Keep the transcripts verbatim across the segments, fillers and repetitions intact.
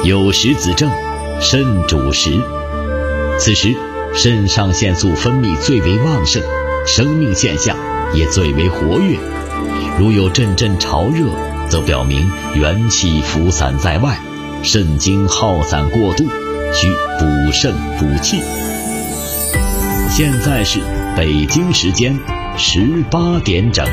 有时子正，肾主食。此时肾上腺素分泌最为旺盛，生命现象也最为活跃。如有阵阵潮热，则表明元气浮散在外，肾精耗散过度，需补肾补气。现在是北京时间十八点整。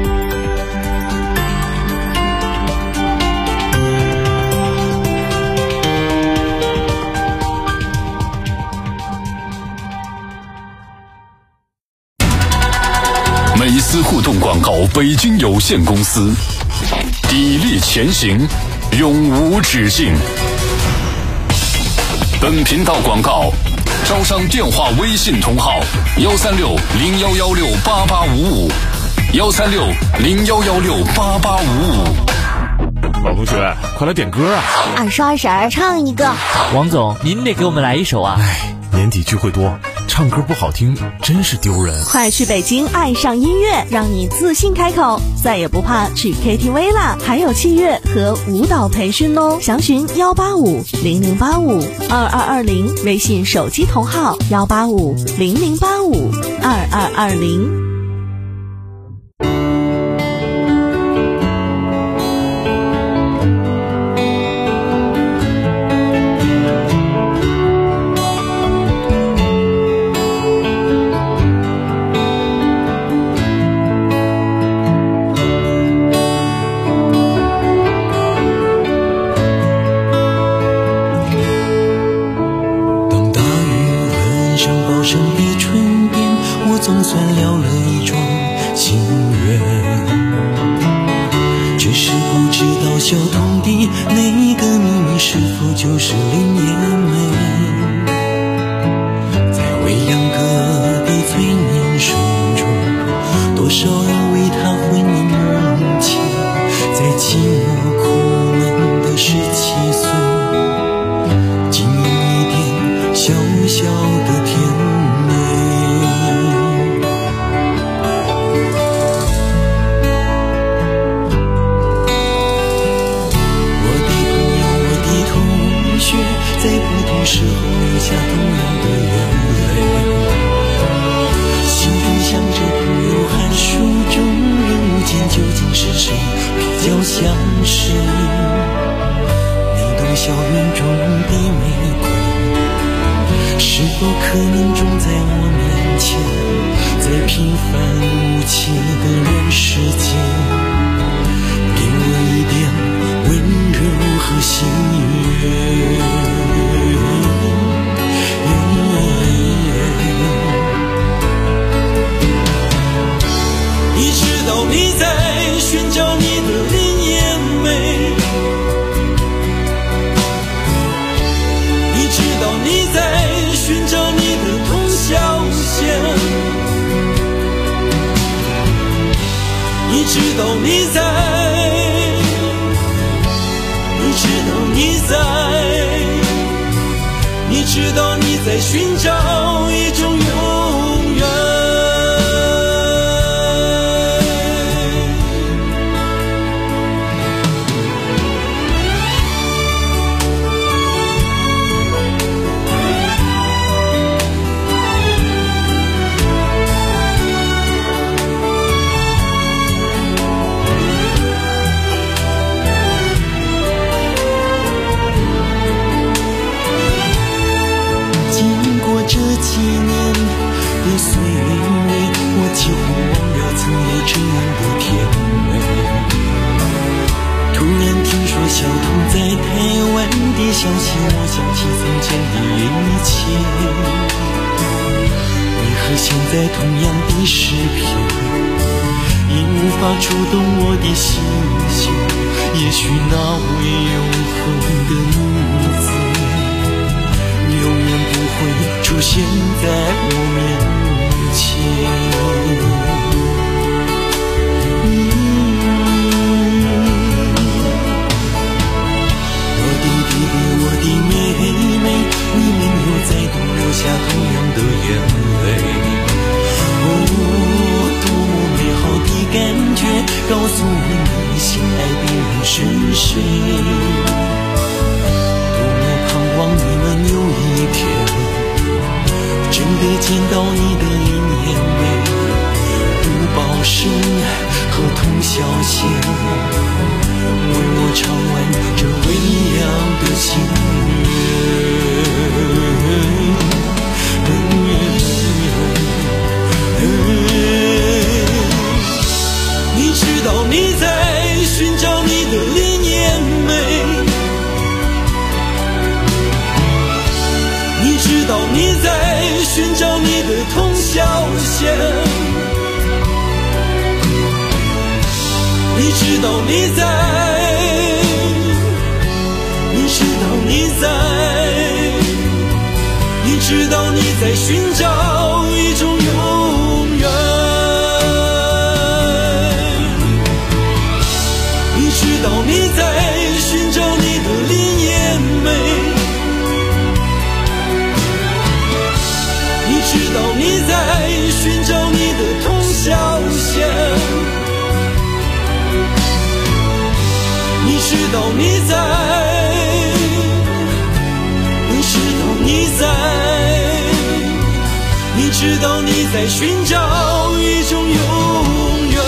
美思互动广告北京有限公司，砥砺前行，永无止境。本频道广告招商电话微信同号幺三六零幺幺六八八五五，幺三六零幺幺六八八五五。 老同学，快来点歌啊！ 二叔二婶唱一个。 王总，您得给我们来一首啊！ 哎，年底聚会多，唱歌不好听真是丢人。 快去北京爱上音乐，让你自信开口，再也不怕去 K T V 啦！还有器乐和舞蹈培训哦，详询幺八五零零八五二二二零，微信手机同号幺八五零零八五二二二零。 告诉你心爱的人是谁，多情人。你知道你在寻找你的林艳美，你知道你在寻找你的童小贤，你知道你在，你知道你在，你知道你在寻找一种永远，你知道你在寻找你的林艳美，你知道你在寻找你的童小贤，你知道你在，你知道你在，你知道你在寻找一种永远。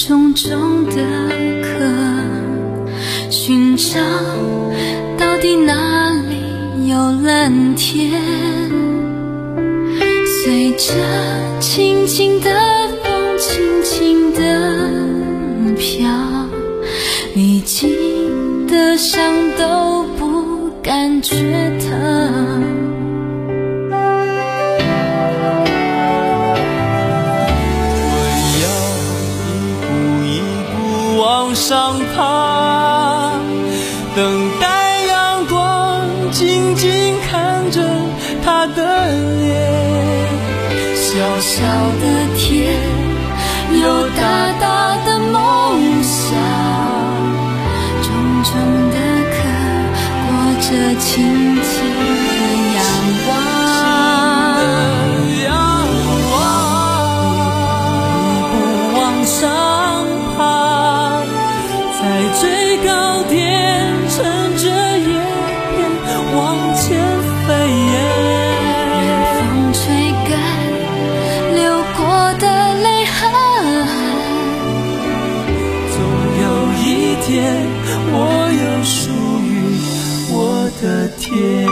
重重的壳，寻找到底哪里有蓝天，随着轻轻的风轻轻的飘，历经的伤都不感觉疼。 往上爬，等待阳光，静静看着他的脸。 小小的天，有大大的梦想，重重的壳，裹着轻轻的阳光。 最高点乘着叶片往前飞， 风吹干流过的泪和汗， 总有一天我有属于我的天。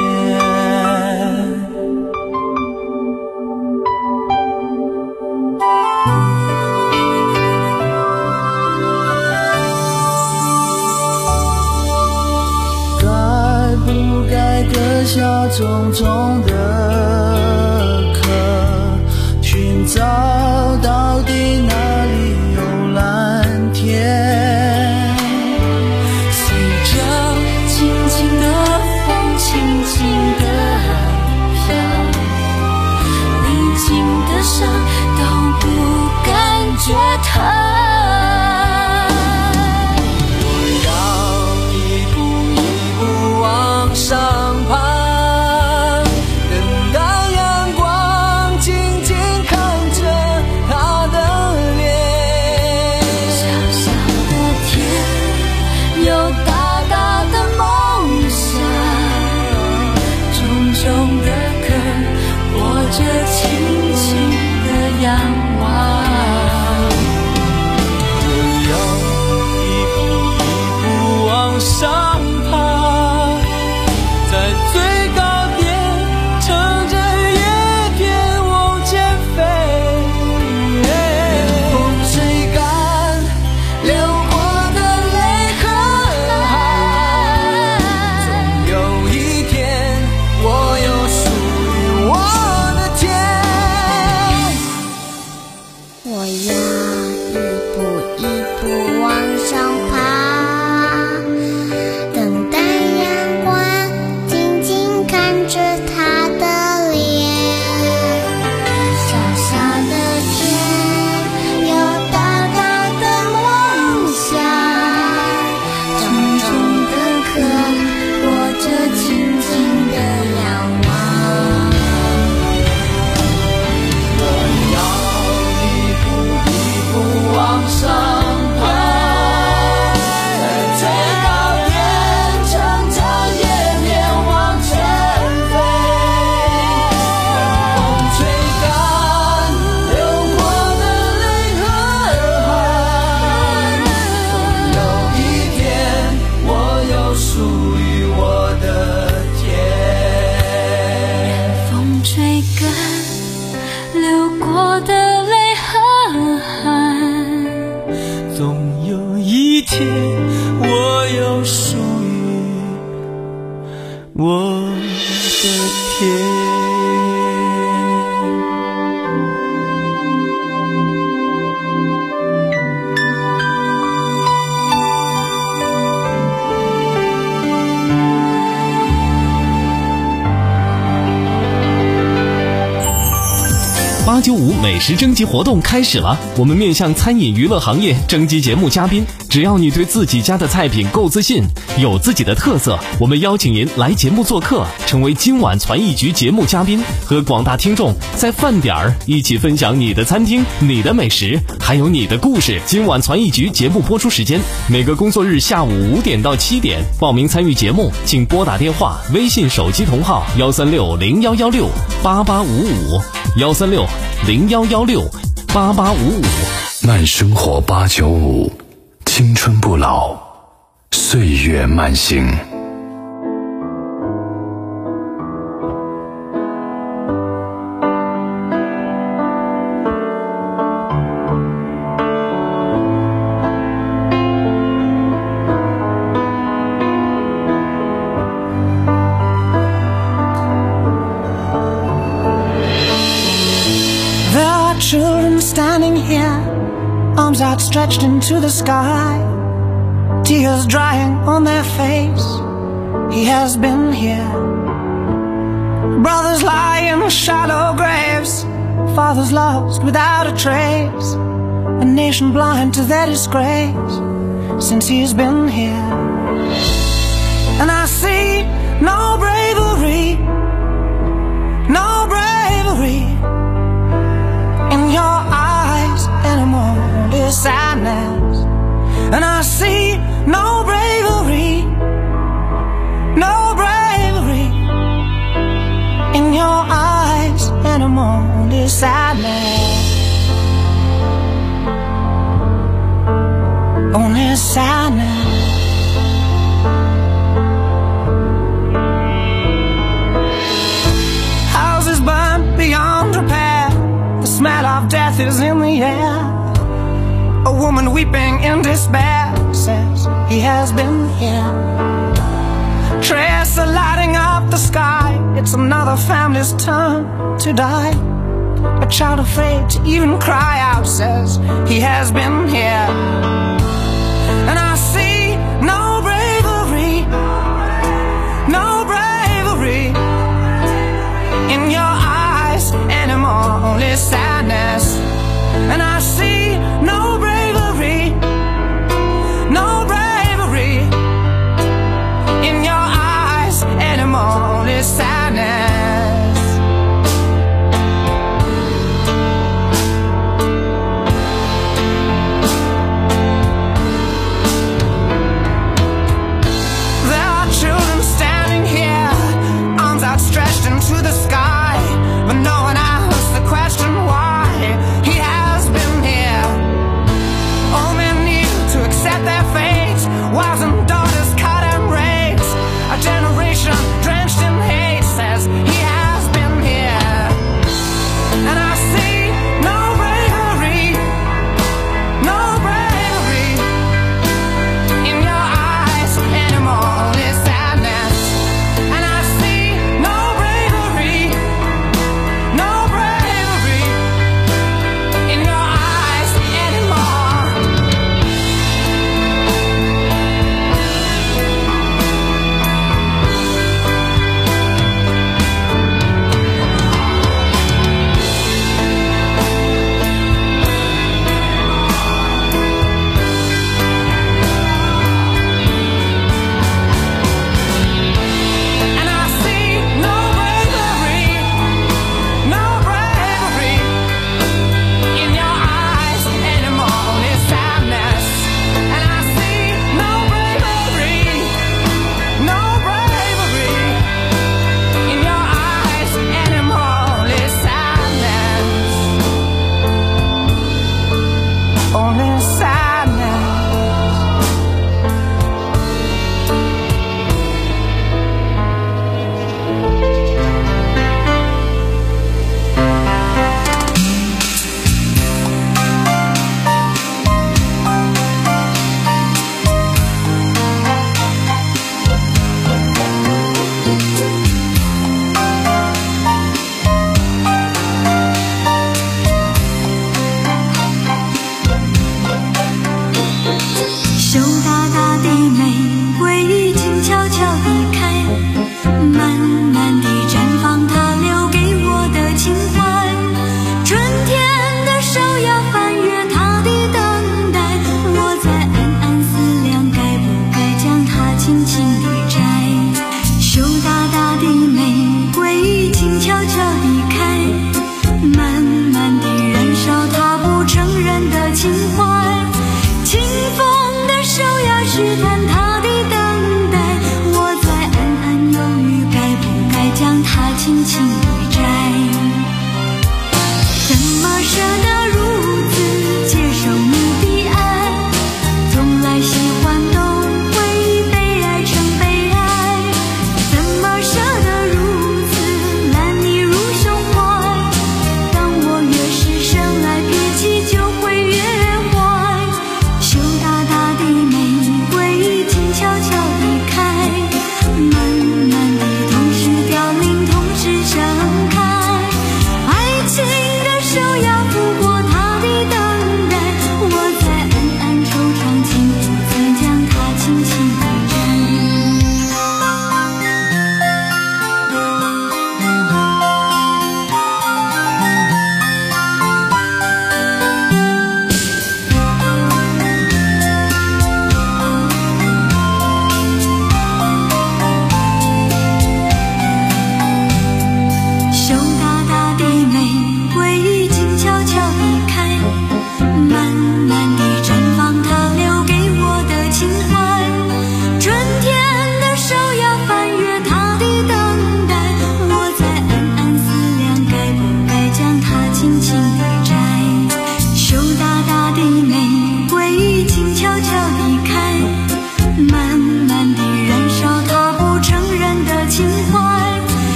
割下重重的壳，寻找到底哪里有蓝天， 随着轻轻的风轻轻的飘，历经的伤都不感觉疼。 我的天。 八九五美食征集活动开始了，我们面向餐饮娱乐行业征集节目嘉宾，只要你对自己家的菜品够自信，有自己的特色，我们邀请您来节目做客，成为今晚传艺局节目嘉宾，和广大听众在饭点儿一起分享你的餐厅、你的美食，还有你的故事。今晚传艺局节目播出时间每个工作日下午五点到七点，报名参与节目请拨打电话、微信手机同号幺三六零幺幺六八八五五幺三六零幺幺六八八五五。 慢生活八九五，青春不老，岁月慢行。 Children standing here, arms outstretched into the sky, tears drying on their face. He has been here. Brothers lie in shallow graves, fathers lost without a trace, a nation blind to their disgrace since he's been here. And I see no bravery, no bravery in your eyes anymore, this sadness. And I see no bravery, no bravery in your eyes anymore, this sadness. Only sadness. Houses burned beyond repair, the smell of death is in the air. A woman weeping in despair says he has been here. Trails are lighting up the sky, it's another family's turn to die. A child afraid to even cry out says he has been here. And I see no bravery, no bravery in your eyes anymore, only sadness. And I see no bravery, no bravery in your eyes anymore, only sadness. There are children standing here, arms outstretched into the sky, but no one asks the question why.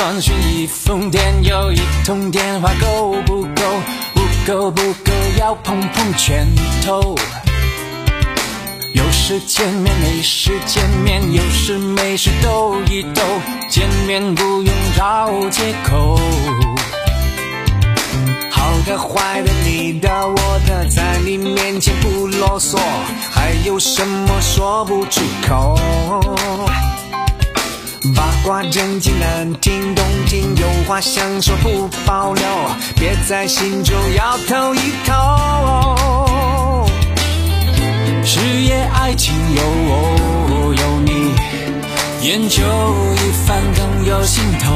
短讯一封电又一通电话，够不够？不够不够，要碰碰拳头。有时见面没事见面，有事没事斗一斗，见面不用找借口。好的坏的你的我的，在你面前不啰嗦，还有什么说不出口？八卦正经难听动听，有话想说不保留，别在心中摇头一头。事业爱情有我有你，研究一番更有心头。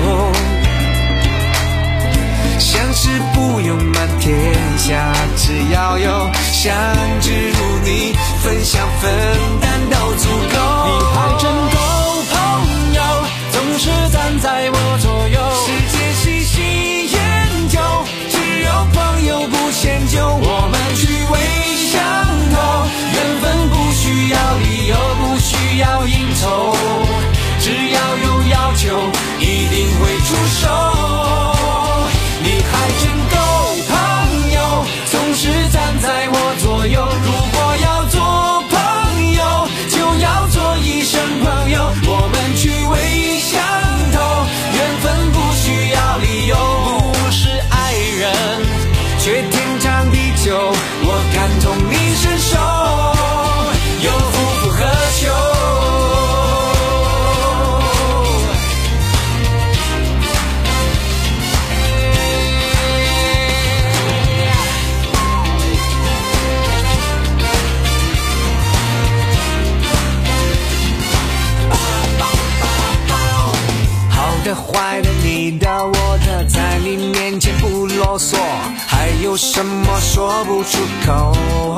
相识不用满天下，只要有相知如你，分享分担都足够。你还真够朋友，总是站在我左右，世界细细研究，只有朋友不迁就，我们趣味相投，缘分不需要理由，不需要应酬，只要有要求一定会出手。你还真够朋友，总是站在我左右，如果要做朋友就要做一生朋友，我们趣味相投，缘分不需要理由，不是爱人却天长地久，我感同你身受，有夫复何求。坏的你的我的，在你面前不啰嗦，还有什么说不出口？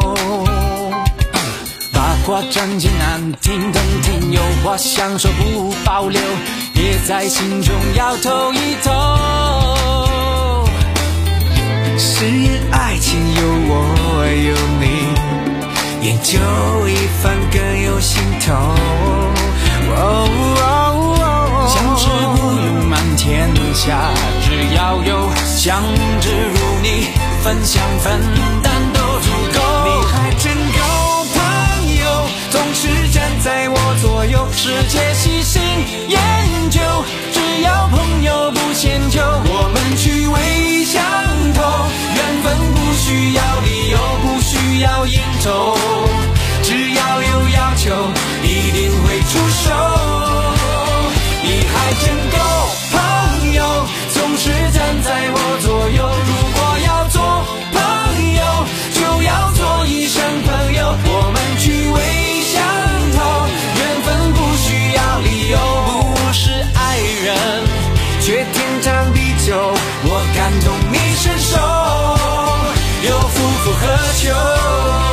八卦正经难听动听，有话想说不保留，别在心中摇头一头。事业爱情有我有你，研究一番更有心头。哦哦哦，相知不用满天下，只要有相知如你，分享分担都足够。你还真够朋友，总是站在我左右，世界细心研究，只要朋友不迁就，我们趣味相投，缘分不需要理由，不需要应酬，只要有要求一定会出手。你还真够朋友，总是站在我左右，如果要做朋友就要做一生朋友，我们趣味相投，缘分不需要理由，不是爱人却天长地久，我感同你身受，有夫复何求。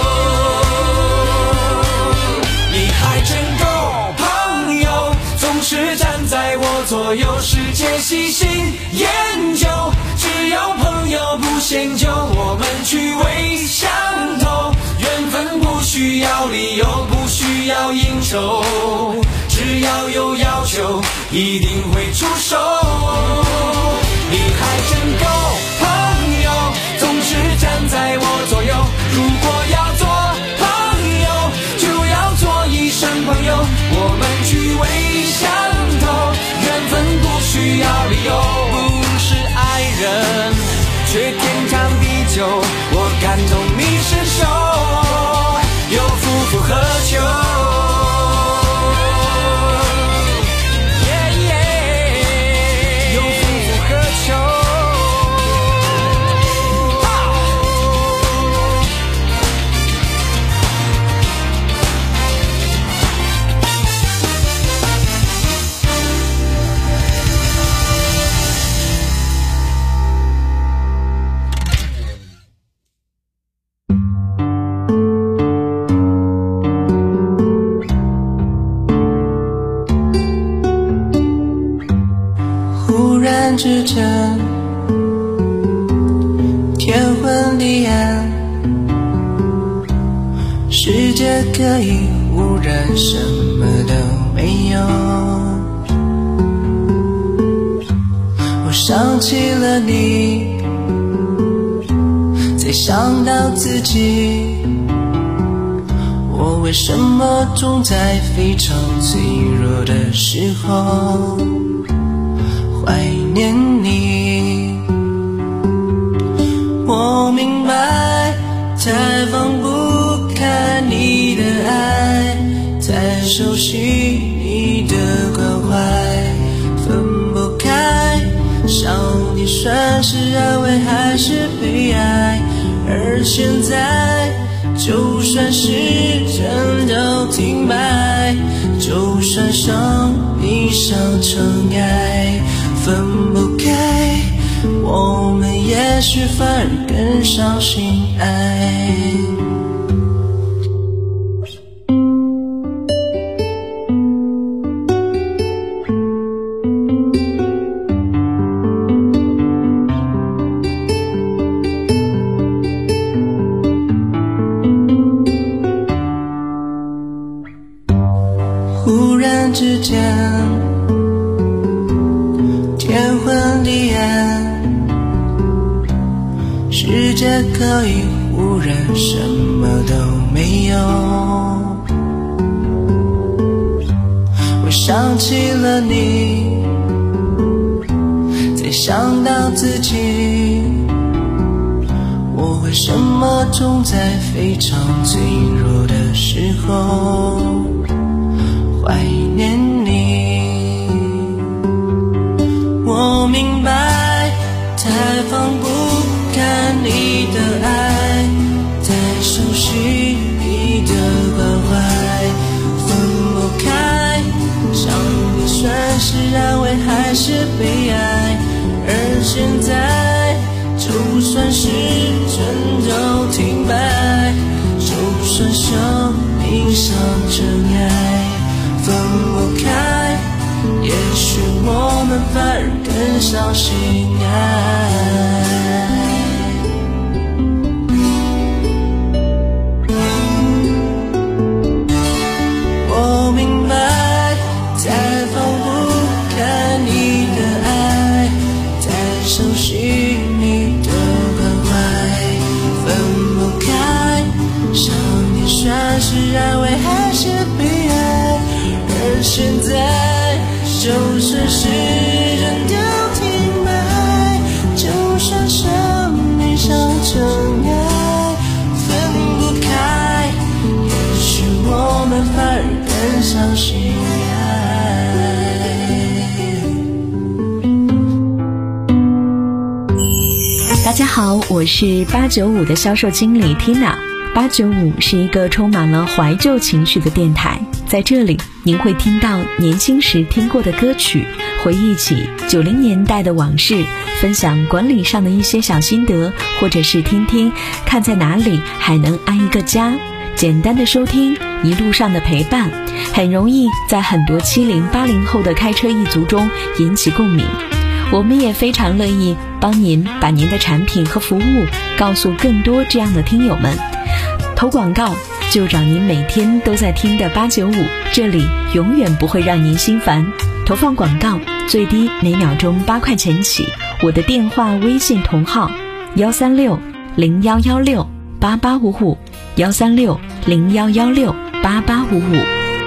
你还真够朋友，总是站在我左右，世界细心研究，只要朋友不迁就，我们趣味相投，缘分不需要理由，不需要应酬，只要有要求一定会出手。你还真够朋友，总是站在我左右，如果要做朋友就要做一生朋友，我们趣味相投，缘分不需要理由，不是爱人却天长地久，我感同你身受，有夫复何求。 之间天昏地暗，世界可以无人，什么都没有。 想起了你，再想到自己，我为什么总在非常脆弱的时候怀念你？我明白，太放不开你的爱，太熟悉你的关怀，分不开，想你算是安慰还是悲哀？而现在就算时针都停摆，就算生命像尘埃，分不开，我们也许反而更相信爱。忽然之间天昏地暗，世界可以忽然什么都没有。我想起了你，再想到自己，我为什么总在非常脆弱的时候怀念你？我明白，太放不开你的爱，太熟悉你的关怀，分不开，想你算是安慰还是悲哀？而现在就算时针都停摆，就算生命像尘埃，分不开，也许我们反而更相信爱。我明白，太放不开你的爱，太熟悉你的关怀，分不开，想你算是安慰还是悲哀？而现在就算时针都停摆，就算生命像尘埃，分不开，也许我们反而更相信爱。大家好，我是八九五的销售经理 Tina。八九五是一个充满了怀旧情绪的电台，在这里您会听到年轻时听过的歌曲，回忆起九零年代的往事，分享管理上的一些小心得，或者是听听看在哪里还能安一个家。简单的收听，一路上的陪伴，很容易在很多七零八零后的开车一族中引起共鸣。我们也非常乐意帮您把您的产品和服务告诉更多这样的听友们。投广告就找您每天都在听的八九五，这里永远不会让您心烦。投放广告最低每秒钟八块钱起，我的电话微信同号幺三六零幺幺六八八五五，幺三六零幺幺六八八五五。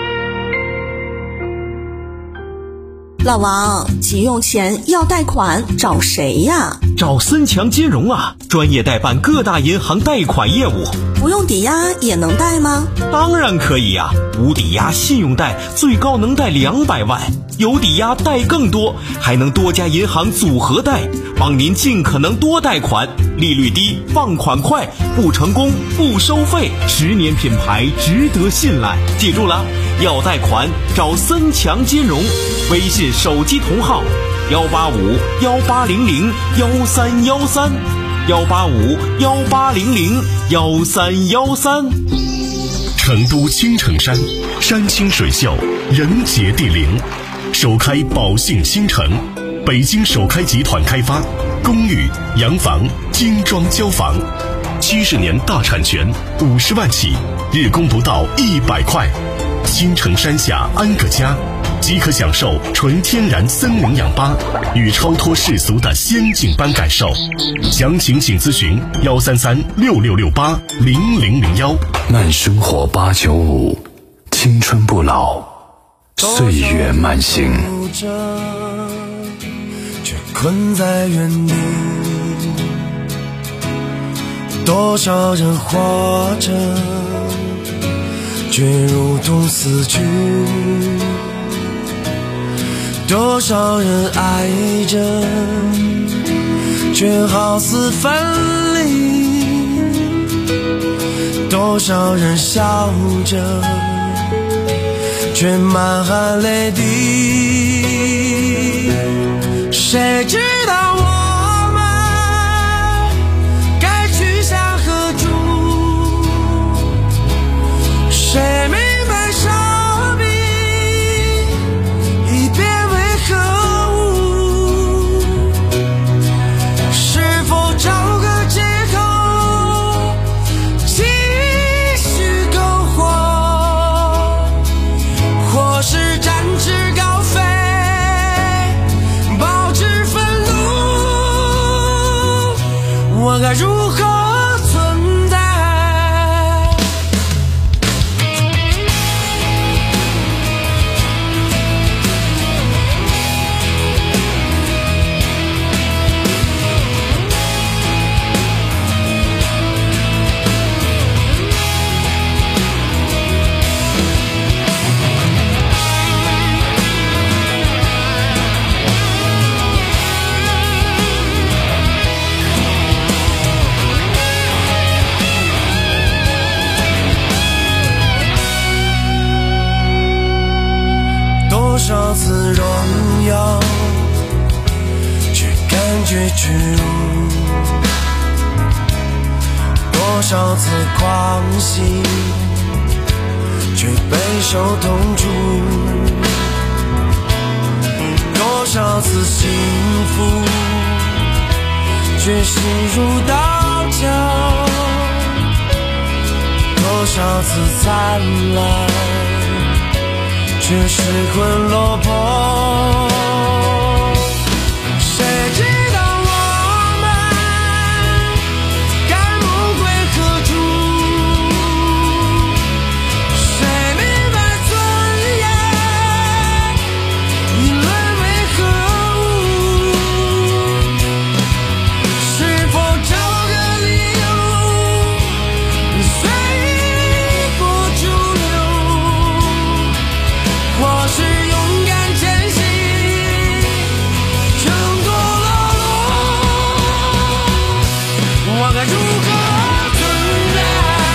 老王，急用钱要贷款找谁呀？ 找森强金融啊，专业代办各大银行贷款业务。 不用抵押也能贷吗？ 当然可以呀、啊，无抵押信用贷最高能贷两百万，有抵押贷更多，还能多家银行组合贷，帮您尽可能多贷款，利率低，放款快，不成功不收费，十年品牌值得信赖。记住了，要贷款找森强金融，微信手机同号幺八五幺八零零幺三幺三，幺八五幺八零零幺三幺三。 成都青城山，山清水秀，人杰地灵，首开宝信新城，北京首开集团开发，公寓、洋房、精装交房，七十年大产权，五十万起，日供不到一百块。青城山下安个家， 即可享受纯天然森林氧吧与超脱世俗的仙境般感受。详情请咨询幺三三六六六八零零零幺。 慢生活八九五，青春不老，岁月慢行。 却困在原地，多少人活着，却如同死去。多少人爱着，却好似分离。多少人笑着，却满含泪滴。谁知道我们该去向何处？谁明白生命已变为何物？是否找个借口继续篝火，或是展翅高飞，保持愤怒？我该如何存在？多少次荣耀，却感觉屈辱；多少次狂喜，却备受痛楚；多少次幸福，却心如刀绞；多少次灿烂，却失魂落魄。谁知道我们该梦归何处？谁明白尊严已沦为何物？是否找个理由随波逐流？或是勇敢前行，挣脱了路，我该如何存在？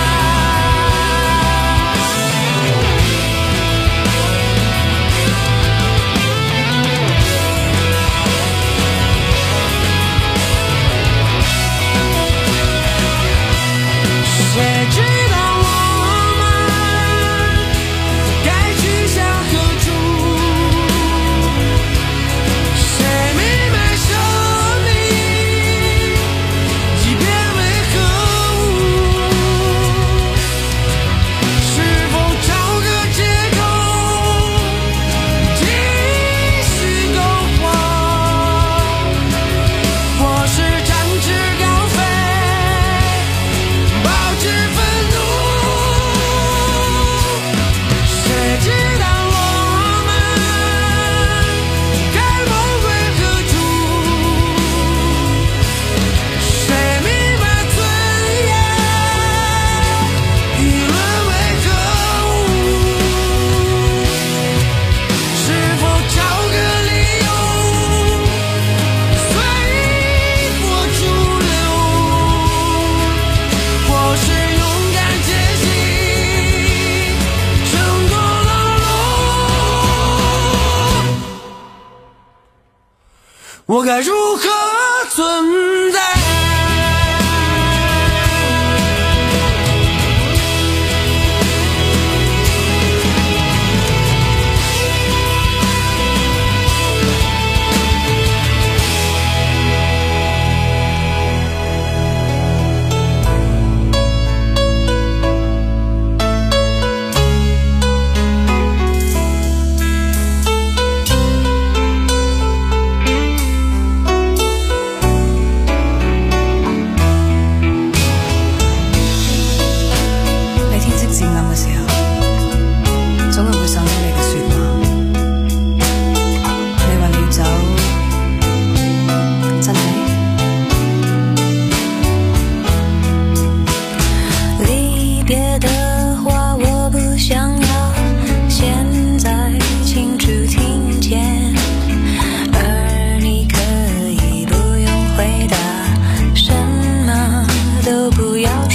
谁知道我们该去向何处？谁明白生命已变为何物？是否找个借口继续篝火，或是展翅高飞，保持愤怒？谁知道我们该梦归何处？谁明白尊严已沦为何物？是否找个理由随波逐流？或是勇敢前行，挣脱了路，我该如何存在？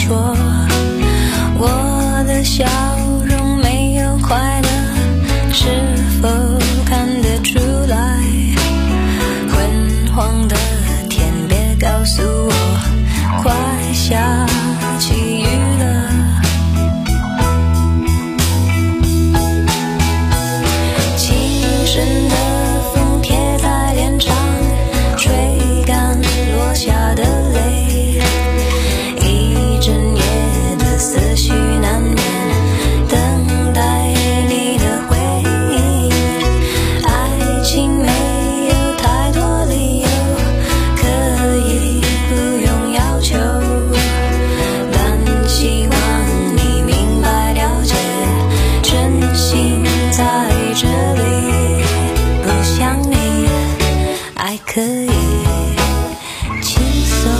说，我的笑容没有快乐，是否看得出来？昏黄的天，别告诉我快下起雨了。轻声的风贴在脸上，吹干落下的泪，一整夜的思绪难眠，等待你的回应。爱情没有太多理由，可以不用要求，但希望你明白了解，真心在这里，不想你，爱可以轻松。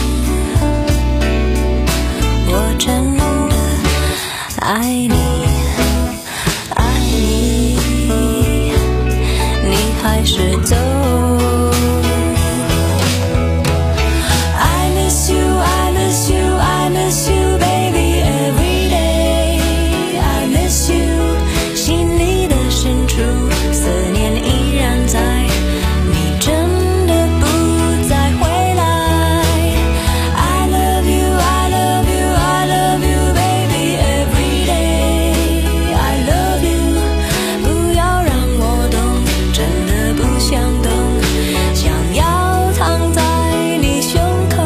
我真的爱你，爱你，你还是走。I miss you, I miss you, I miss you, baby, every day. I miss you, 心里的深处，思念依然在，你真的不再回来。I love you, I love you, I love you, baby, every day. I love you, 不要让我懂，真的不想懂，想要躺在你胸口。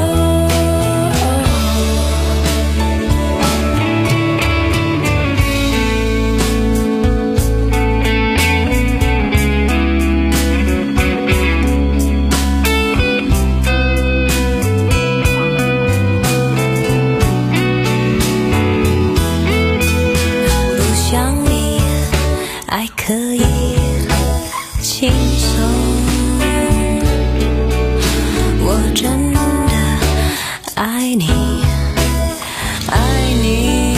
不想你，爱可以轻松。我真的爱你，爱你，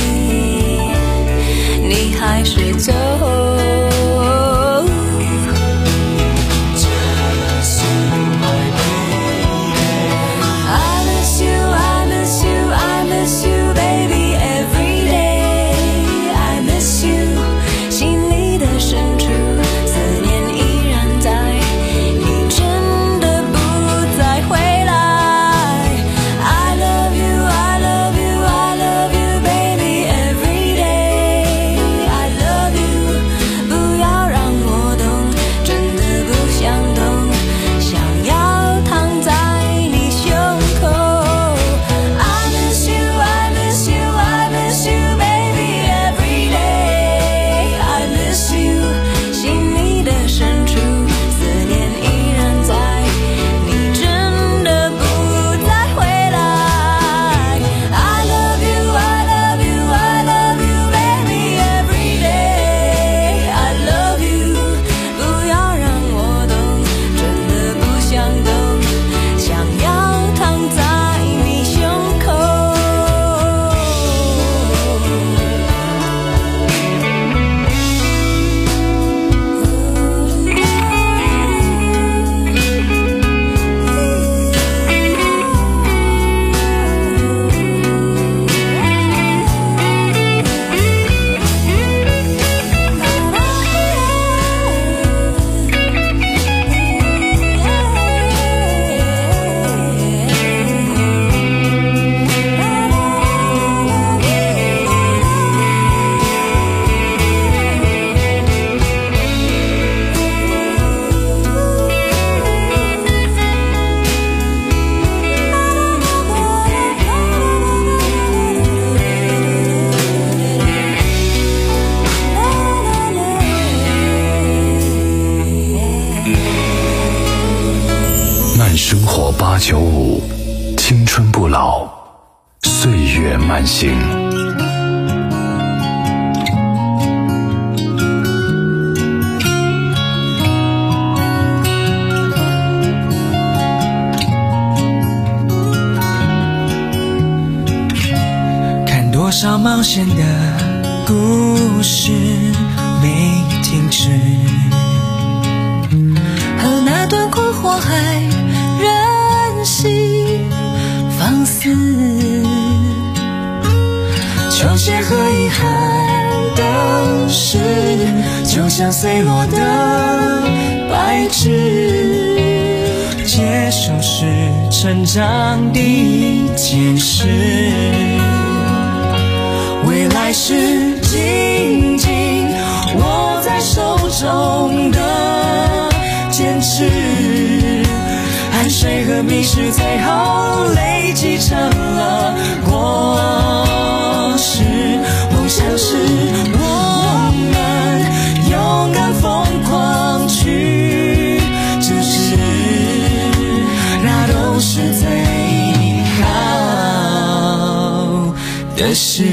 你还是走。I miss you, I miss you, I miss you, baby, every day. I miss you, 心里的深处，思念依然在，你真的不再回来。I love you, I love you, I love you, baby, every day. I love you, 不要让我懂，真的不想懂，想要躺在你胸口。I miss you, I miss you, I miss you, baby, every day. I miss you, 心里的深处，思念依然在，你真的不再回来。I love you, I love you, I love you, baby, every day. I love you, 不要让我懂，真的不想懂，想要躺在你胸口。 慢生活八九五，青春不老，岁月慢行。 看多少冒险的故事没停止， 和那段困惑还任性放肆。 些和遗憾的事，就像碎落的白纸，接受是成长第一件事，未来是紧紧握在手中的坚持，汗水和迷失最后累积成了果实，梦想是我们勇敢疯狂去这是那都是最好的事。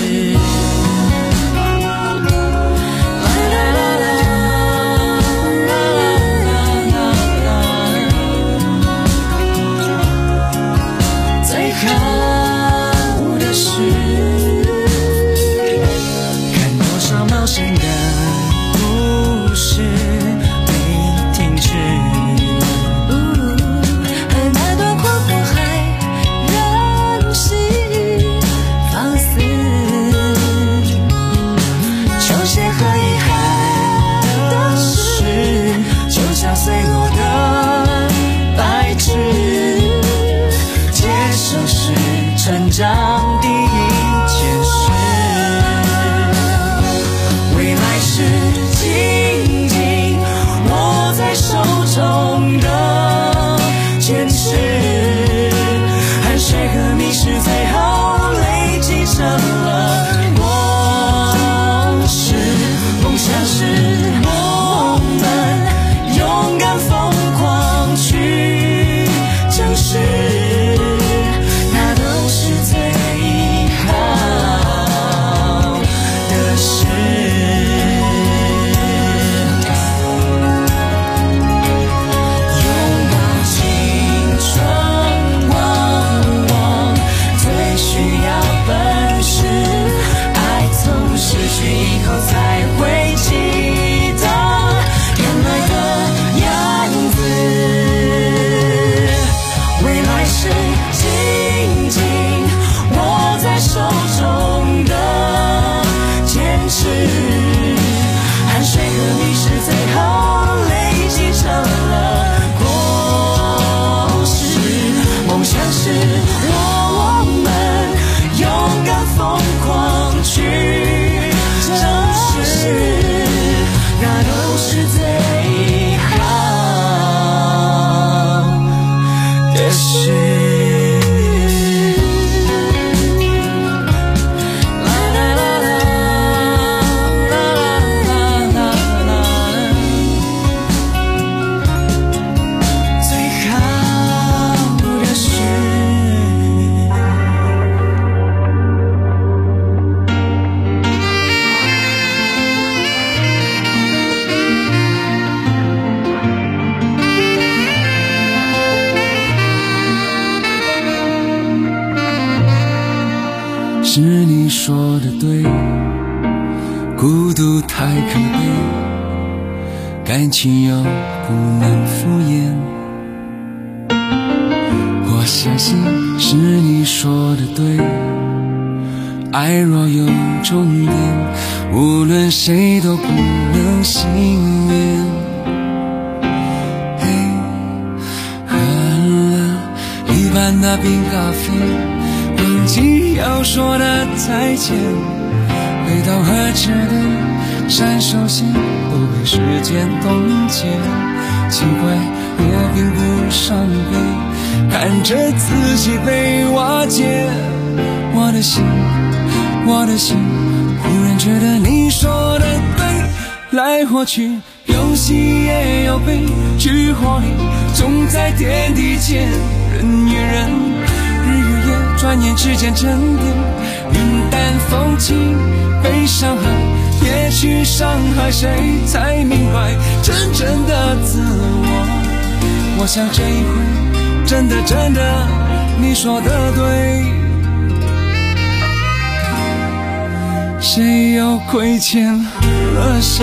成长第一件事，未来是紧紧握在手中的坚持，汗水和迷失最后累积成了果实，梦想是我们勇敢疯狂去正视，才会记得原来的样子，未来是紧紧握在手中的坚持，汗水和迷失最后累积成了果实，梦想是我们勇敢疯狂去那都是最好的事。是你说的对，孤独太可悲，感情又不能敷衍。我相信是你说的对，爱若有终点，无论谁都不能幸免。嘿，喝了一半的冰咖啡，忘记要说的再见，回到合适的闪手线，都被时间冻结。奇怪，我并不伤悲，看着自己被瓦解。我的心，我的心，忽然觉得你说的对，来或去，有喜也有悲，聚或离，总在天地间，人与人，日与夜，转眼之间沉淀，云淡风轻，被伤害，也许伤害谁才明白真正的自我。我想这一回，真的真的，你说的对，谁又亏欠了谁？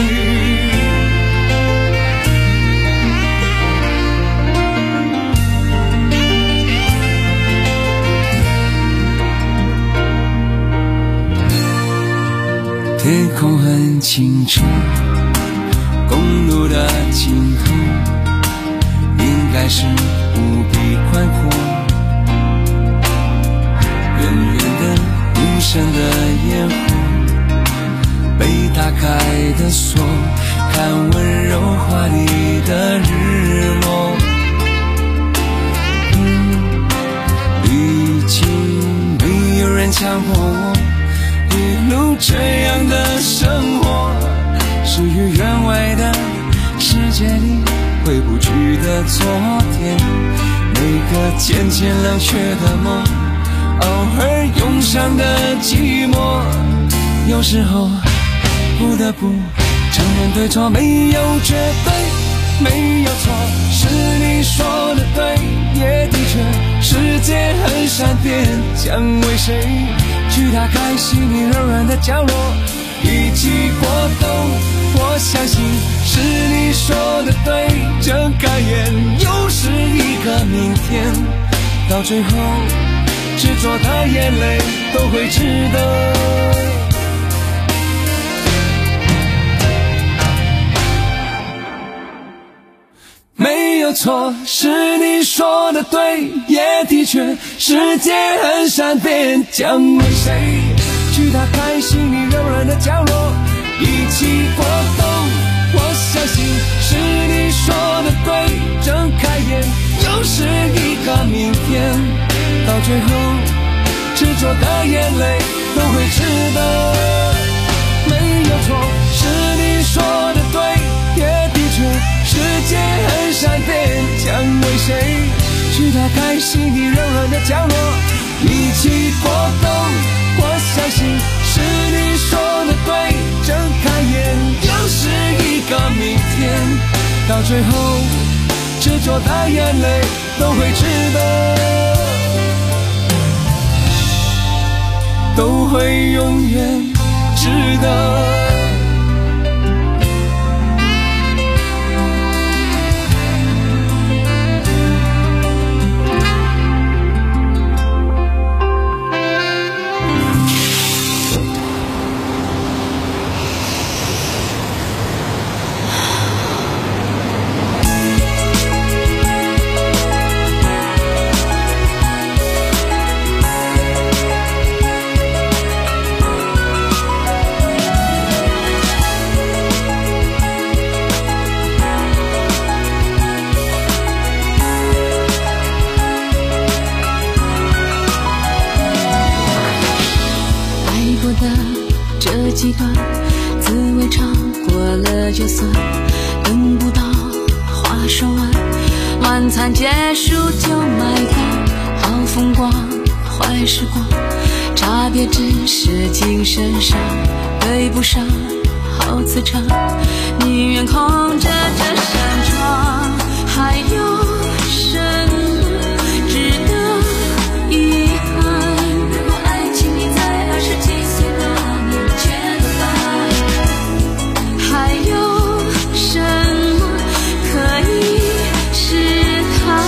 天空很清楚，公路的尽头应该是无比宽阔，远远的无声的烟火，被打开的锁，看温柔华丽的日落。嗯，已经没有人强迫我一路这样的生活，属于员外的世界里回不去的昨天，每个渐渐冷却的梦，偶尔涌上的寂寞，有时候不得不承认对错没有绝对，没有错，是你说的对，也的确世界很善变，将为谁去打开心里柔软的角落，一起过冬，我相信是你说的对，这改变又是一个明天，到最后执着的眼泪都会值得。没有错，是你说的对，也的确世界很善变，将为谁去打开心里柔软的角落，一起过冬，我相信是你说的对，睁开眼又是一个明天，到最后执着的眼泪都会值得。没有错，是你说的对，也的确世界很善变，将为谁去打开心底柔软的角落，一起过冬，我相信是你说的对，睁开眼又是一个明天，到最后执着的眼泪都会值得，都会永远值得。 几段滋味尝过了就算，等不到话说完，晚餐结束就埋单，好风光坏时光，差别只是精神上对不上好磁场，宁愿空着这扇窗，还有什么值得遗憾？如果爱情你在二十几岁那年缺了吧，还有什么可以试探？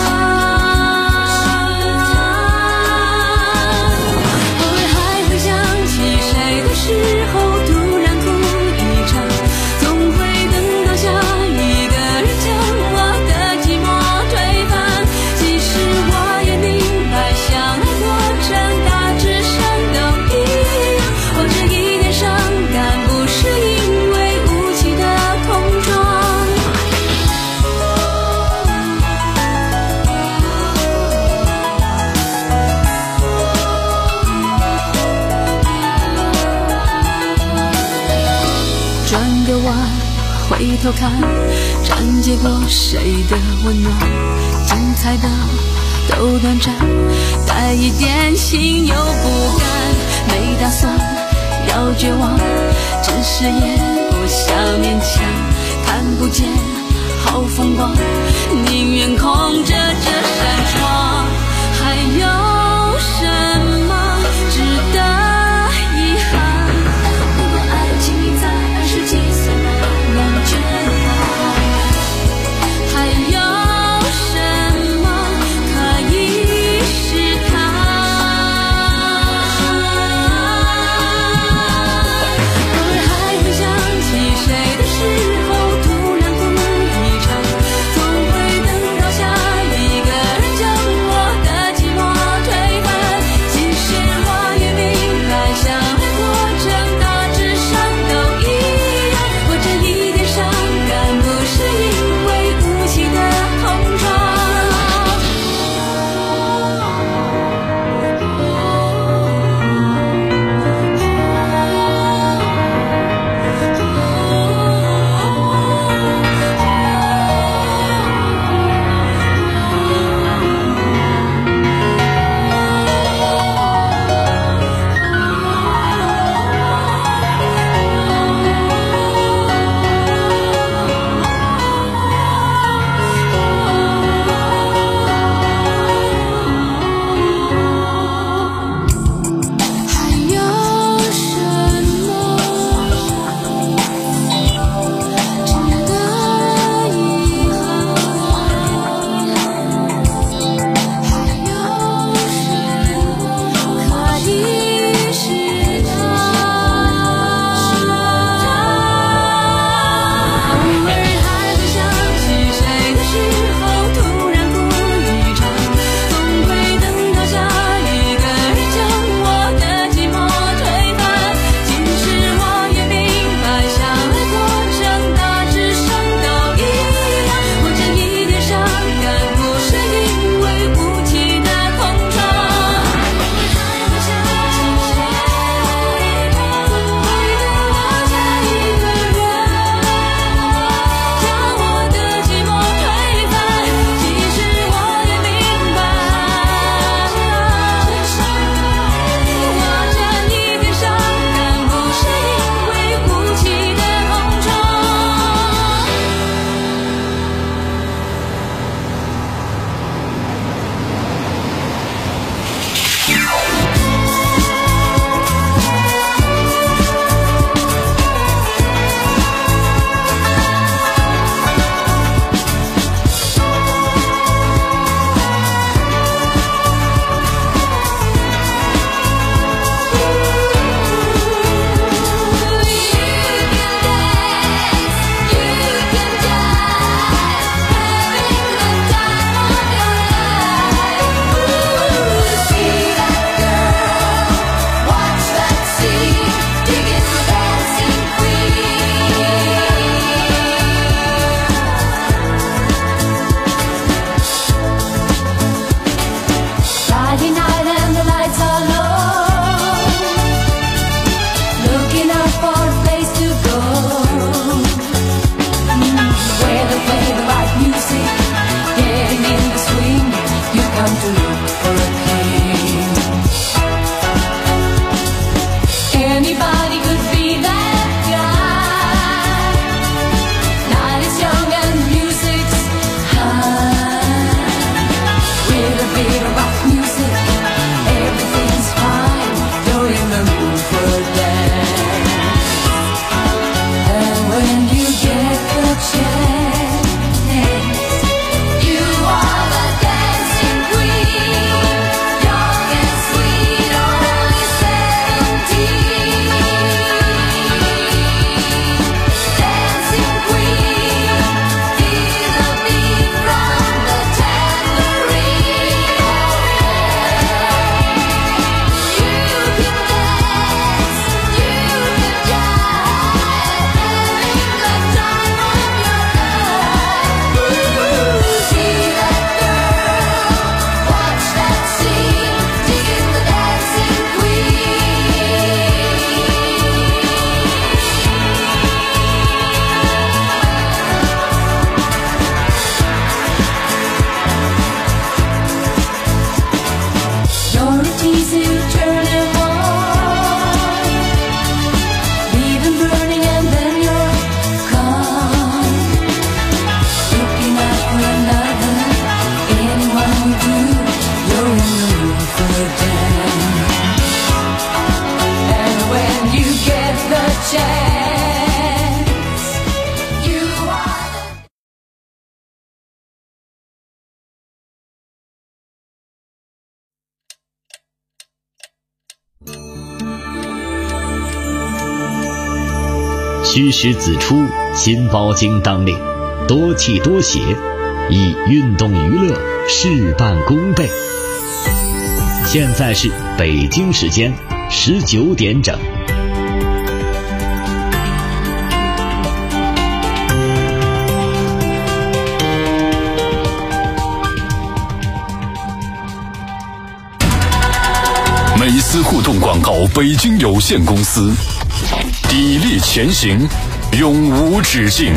偶尔还会想起谁的时候突然哭一场，总会等到下一个人将我的寂寞推翻。其实我也明白，相爱过程大致上都一样，或者一点伤感不是因为无情的碰撞。转个弯回头看，斩结过谁的温暖，精彩的都短暂，带一点心又不甘，没打算要绝望，只是也不想勉强，看不见好风光，宁愿空着这扇窗，还有什么值得遗憾？如果爱情你在二十几岁那样绝望，还有什么可以试探？偶尔还虚实子出，心包经当令，多气多血，以运动娱乐事半功倍。现在是北京时间十九点整。 美思互动广告北京有限公司，砥砺前行，永无止境。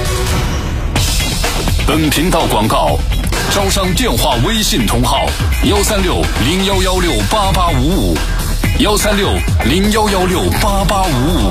本频道广告招商电话微信同号幺三六零幺幺六八八五五幺三六零幺幺六八八五五。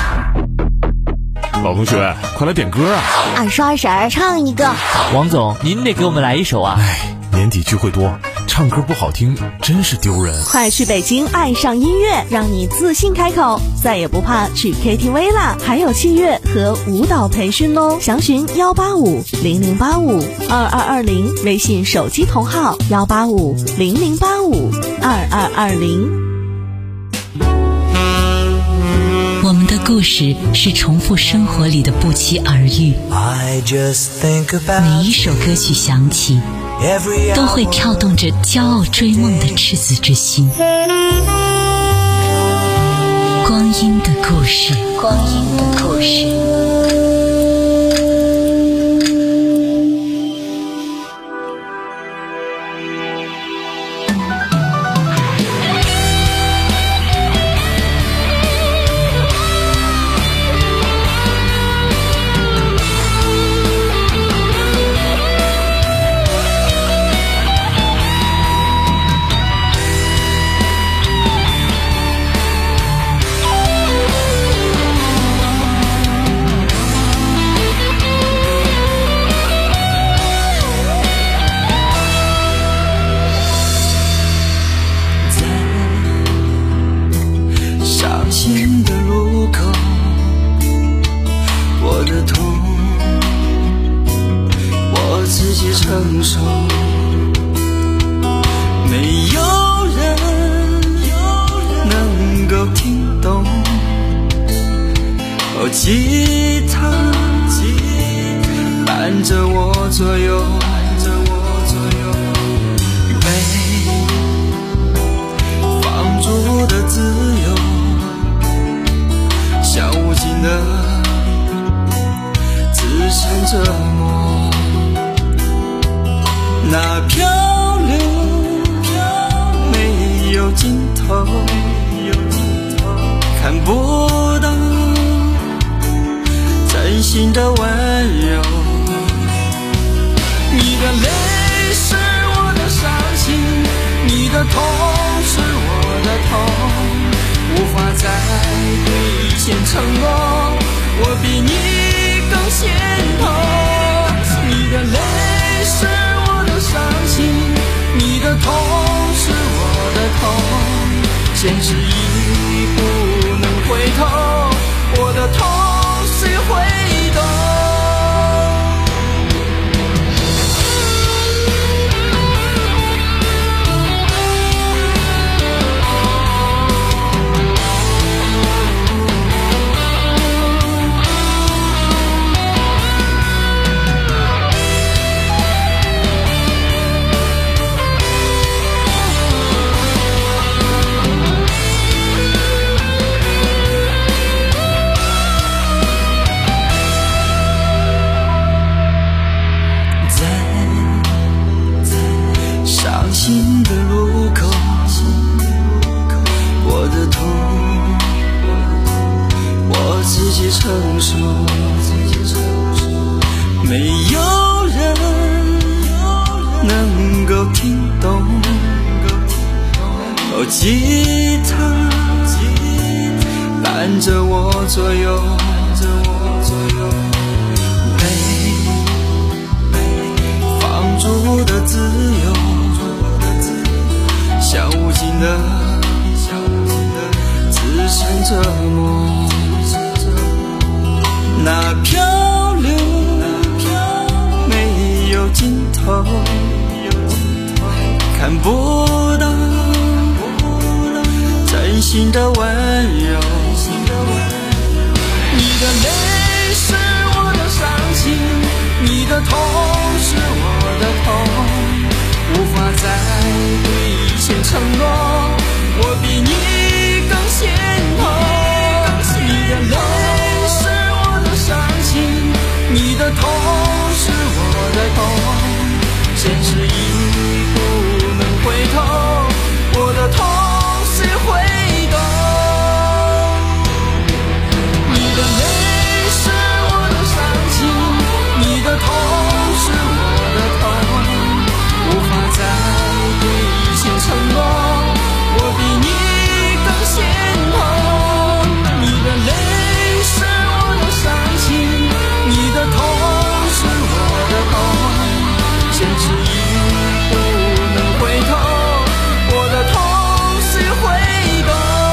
老同学，快来点歌啊！ 二叔二婶儿唱一个。 王总，您得给我们来一首啊！ 哎，年底聚会多，唱歌不好听真是丢人。 快去北京爱上音乐，让你自信开口，再也不怕去 K T V 啦！还有器乐和舞蹈培训哦，详询幺八五零零八五二二二零，微信手机同号幺八五零零八五二二二零。 我们的故事是重复生活里的不期而遇，每一首歌曲响起都会跳动着骄傲追梦的赤子之心。光阴的故事，光阴的故事。 吉他伴着我左右，被放逐的自由，像无尽的自身折磨。那漂流没有尽头，看不到真心的温柔。你的泪是我的伤心，你的痛是我的痛，无法再兑现承诺，我比你更先痛。你的泪是我的伤心，你的痛是我的痛，现实已不能回头，我的痛谁会懂？承受，没有人能够听懂。哦，吉他伴着我左右，被放逐的自由，像无尽的自身折磨。那漂流没有尽头，看不到真心的温柔。 你的泪是我的伤情，你的痛是我的痛，无法再对以前承诺，我比你更先痛。你的泪是我的伤情，你的痛是我的痛，现实已不能回头，我的痛谁会懂？你的泪是我的伤情，你的痛是我的痛，无法再对以前承诺，我比你更先痛。你的泪是我的伤情，你的痛是我的痛，现实已不能回头，我的痛谁会懂？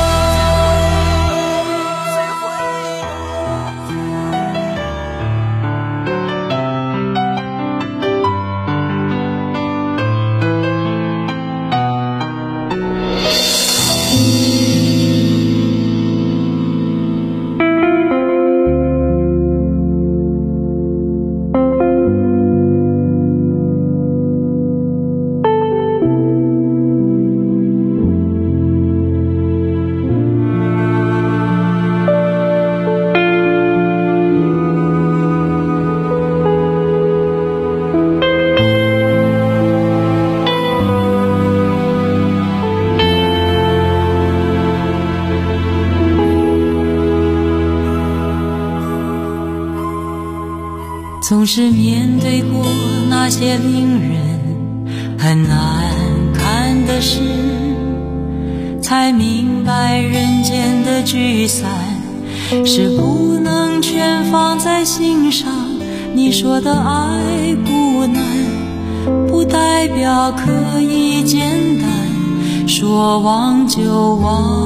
总是面对过那些令人很难看的事，才明白人间的聚散是不能全放在心上。你说的爱不难，不代表可以简单说忘就忘。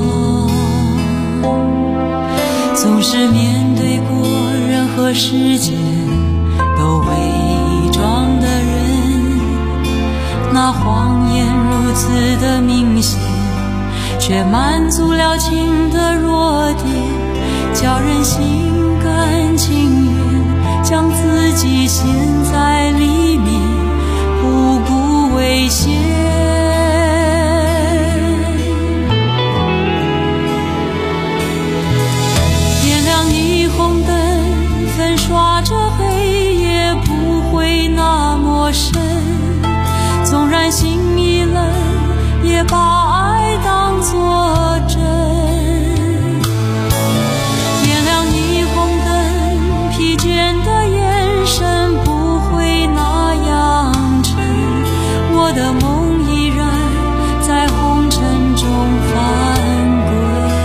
总是面对过人和世界都伪装的人，那谎言如此的明显，却满足了情的弱点，叫人心甘情愿将自己陷在里面，不顾危险。点亮霓虹灯，粉刷着黑夜，不会那么深，纵然心已冷，也把爱当作真。点亮霓虹灯，疲倦的眼神不会那样沉，我的梦依然在红尘中翻滚。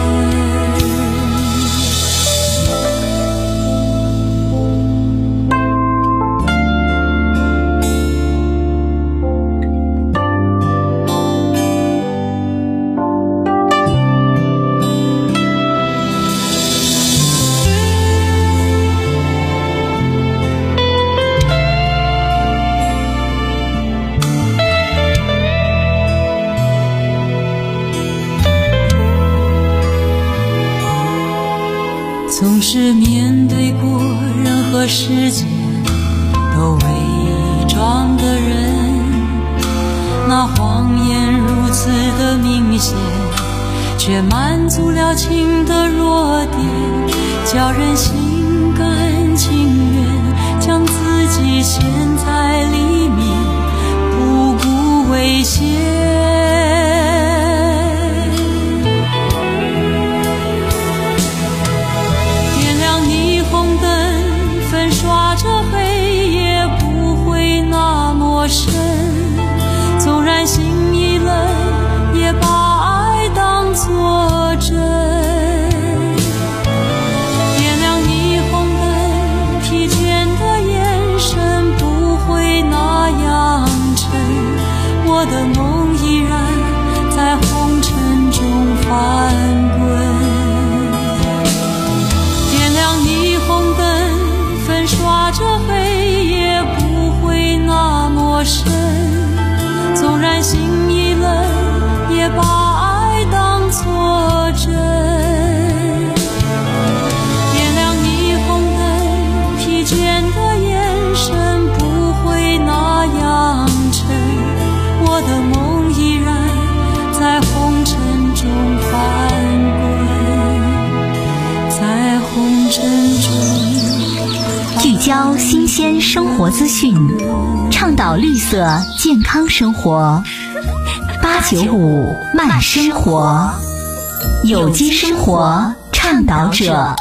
总是面对过人和世界都伪装的人，那谎言如此的明显，却满足了情的弱点，叫人心甘情愿将自己陷在里面，不顾危险。刷着黑夜不会那么深，纵然心已冷，也把爱当作真。点亮霓虹灯，疲倦的眼神不会那样沉，我的梦依销新鲜生活资讯，倡导绿色健康生活。八九五慢生活，有机生活倡导者，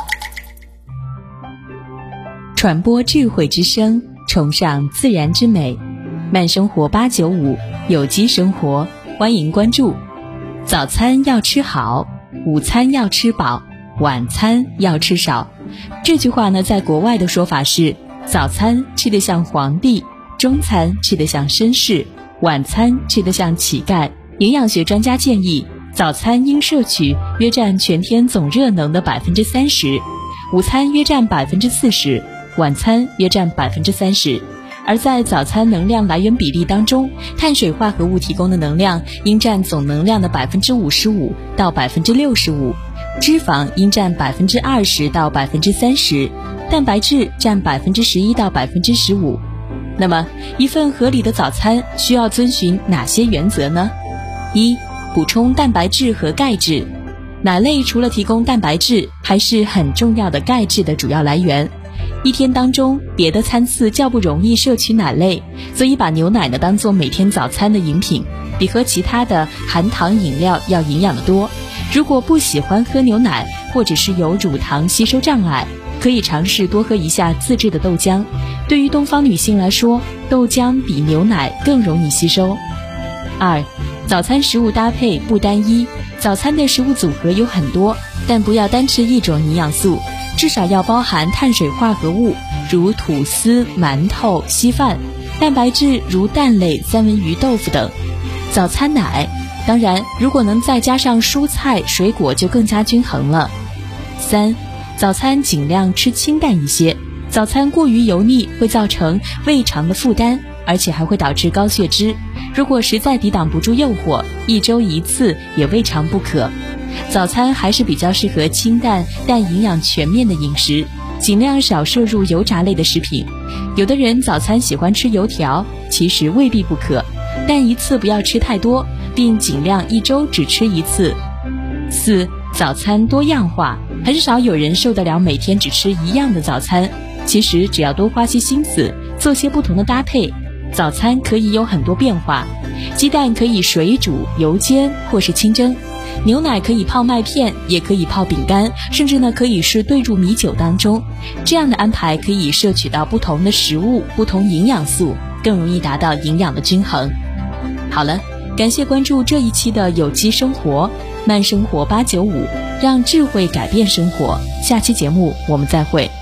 传播智慧之声，崇尚自然之美。慢生活八九五，有机生活，欢迎关注。早餐要吃好，午餐要吃饱，晚餐要吃少。这句话呢，在国外的说法是：早餐吃得像皇帝，中餐吃得像绅士，晚餐吃得像乞丐。营养学专家建议，早餐应摄取约占全天总热能的百分之三十，午餐约占百分之四十，晚餐约占百分之三十。而在早餐能量来源比例当中，碳水化合物提供的能量应占总能量的百分之五十五到百分之六十五，脂肪应占百分之二十到百分之三十，蛋白质占百分之十一到百分之十五。那么，一份合理的早餐需要遵循哪些原则呢？一、补充蛋白质和钙质。奶类除了提供蛋白质，还是很重要的钙质的主要来源。一天当中，别的餐次较不容易摄取奶类，所以把牛奶呢当做每天早餐的饮品，比和其他的含糖饮料要营养得多。如果不喜欢喝牛奶，或者是有乳糖吸收障碍，可以尝试多喝一下自制的豆浆。对于东方女性来说，豆浆比牛奶更容易吸收。二、早餐食物搭配不单一。早餐的食物组合有很多，但不要单吃一种营养素，至少要包含碳水化合物，如吐司、馒头、稀饭；蛋白质如蛋类、三文鱼、豆腐等。早餐奶，当然如果能再加上蔬菜、水果就更加均衡了。三、早餐尽量吃清淡一些，早餐过于油腻会造成胃肠的负担，而且还会导致高血脂。如果实在抵挡不住诱惑，一周一次也未尝不可。早餐还是比较适合清淡但营养全面的饮食，尽量少摄入油炸类的食品。有的人早餐喜欢吃油条，其实未必不可，但一次不要吃太多，并尽量一周只吃一次。四、早餐多样化。很少有人受得了每天只吃一样的早餐，其实只要多花些心思，做些不同的搭配，早餐可以有很多变化。鸡蛋可以水煮、油煎或是清蒸，牛奶可以泡麦片，也可以泡饼干，甚至呢可以是兑入米酒当中。这样的安排可以摄取到不同的食物、不同营养素，更容易达到营养的均衡。好了，感谢关注这一期的有机生活慢生活八九五，让智慧改变生活。下期节目我们再会。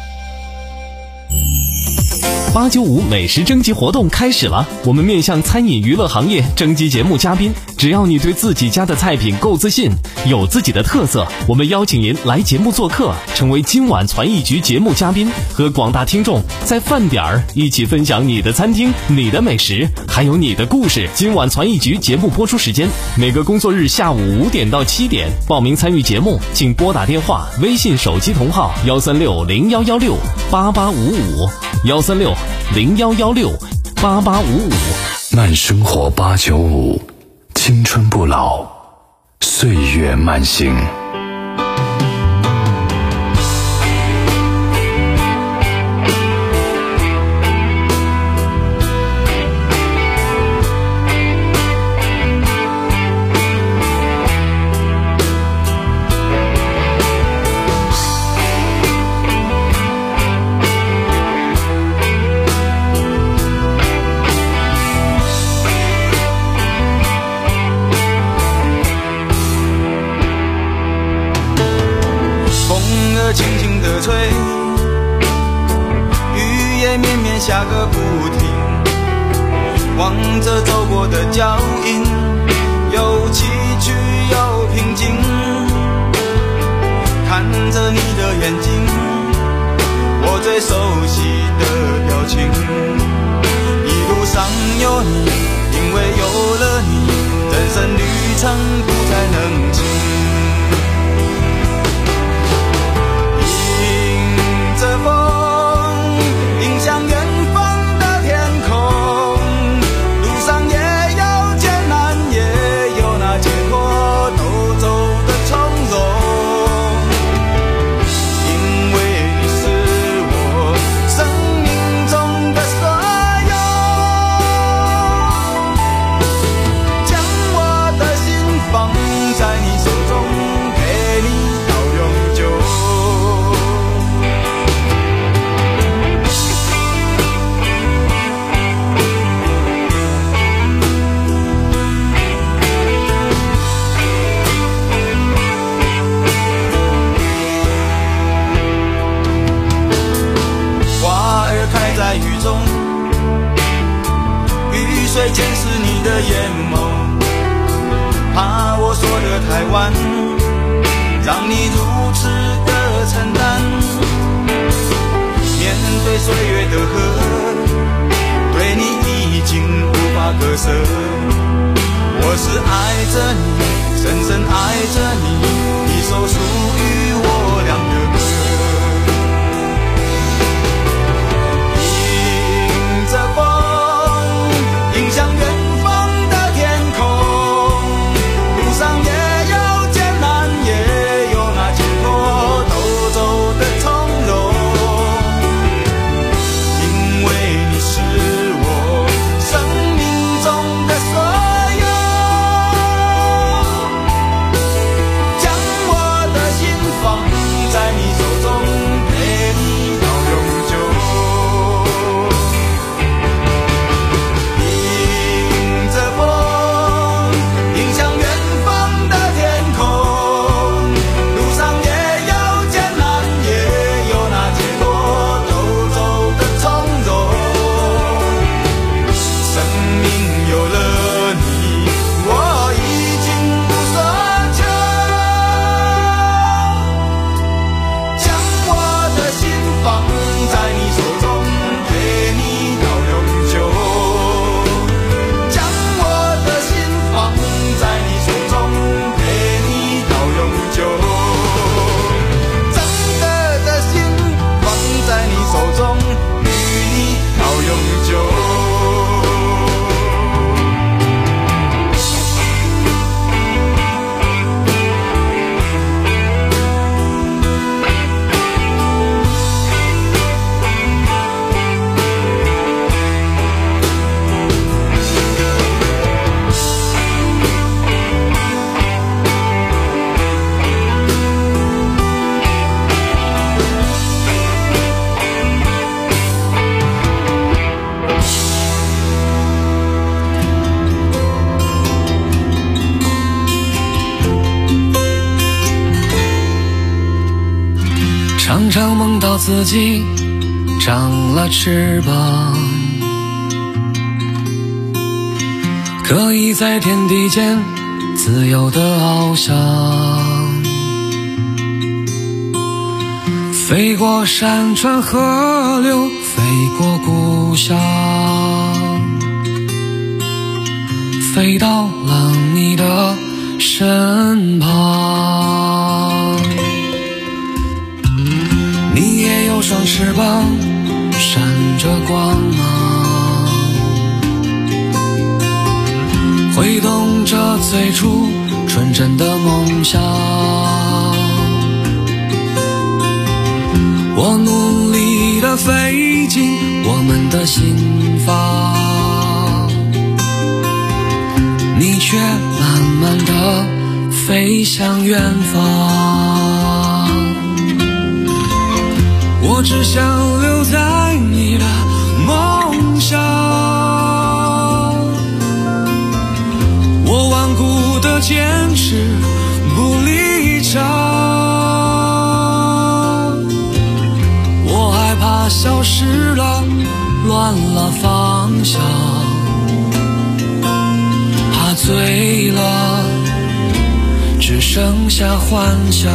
八九五美食征集活动开始了，我们面向餐饮娱乐行业征集节目嘉宾，只要你对自己家的菜品够自信，有自己的特色，我们邀请您来节目做客，成为今晚传艺局节目嘉宾，和广大听众在饭点儿一起分享你的餐厅、你的美食，还有你的故事。今晚传艺局节目播出时间每个工作日下午五点到七点，报名参与节目请拨打电话、微信手机同号幺三六零幺幺六八八五五幺三六零幺幺六八八五五。 慢生活八九五，青春不老，岁月慢行。 轻轻地吹，雨也绵绵下个不停，望着走过的脚印，有崎岖有平静，看着你的眼睛，我最熟悉的表情。一路上有你，因为有了你，人生旅程不再冷清。迎着风，迎向远方的天空，路上也有艰难，也有那解脱都走的从容。因为你是我生命会见识你的眼眸，怕我说的太晚，让你如此的承担。面对岁月的河，对你已经无法割舍。我是爱着你，深深爱着你，一首属于我俩的歌。迎着风，迎向远方的天空，路上也有艰难，也有那解脱，都走得从容。因为你是我生命中的所有，将我的心放在你手中，陪你到永久。迎着风，迎向远方的天空，路上也有艰难，也有那解脱，都走得从容。生命有了你，我已经无所求，将我的心放在你手中，陪你到永久。将我的心放在你手中，陪你到永久。真的的心放在你手中，与你到永久。 常常梦到自己长了翅膀，可以在天地间自由地翱翔，飞过山川河流，飞过故乡，飞到了你的身旁。你也有双翅膀，闪着光芒，挥动着最初纯真的梦想。我努力地飞进我们的心房，你却慢慢地飞向远方。我只想留在你的梦乡，我顽固地坚持不离场，我害怕消失了，乱了方向，怕醉了，只剩下幻想。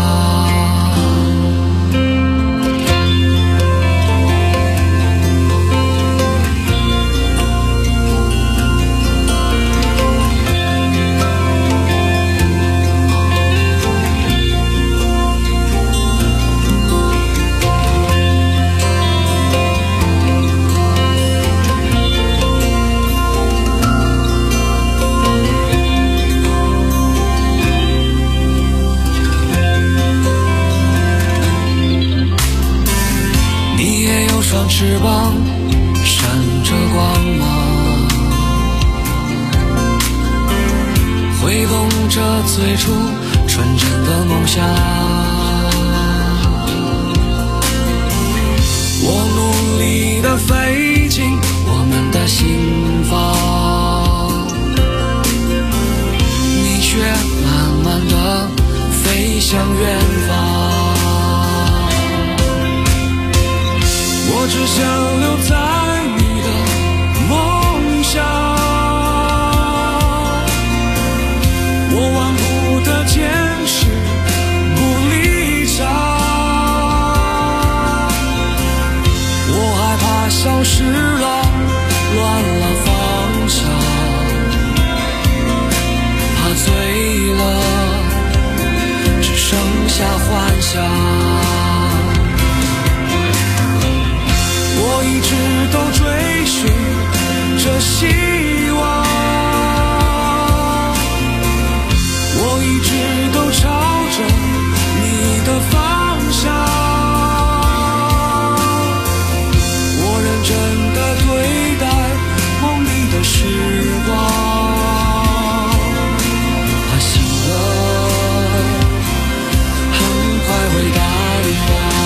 翅膀闪着光芒，挥动着最初纯真的梦想。我努力地飞进我们的心房，你却慢慢地飞向远方。我只想留在你的梦乡， 向。我一直都追寻着希望，我一直都朝着你的方向，我认真地对待梦里的时光。他醒了，很快会淡忘。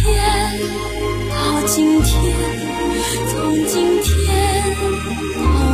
到今天，从今天到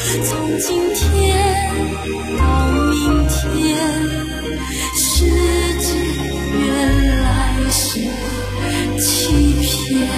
从今天到明天，世界原来是欺骗。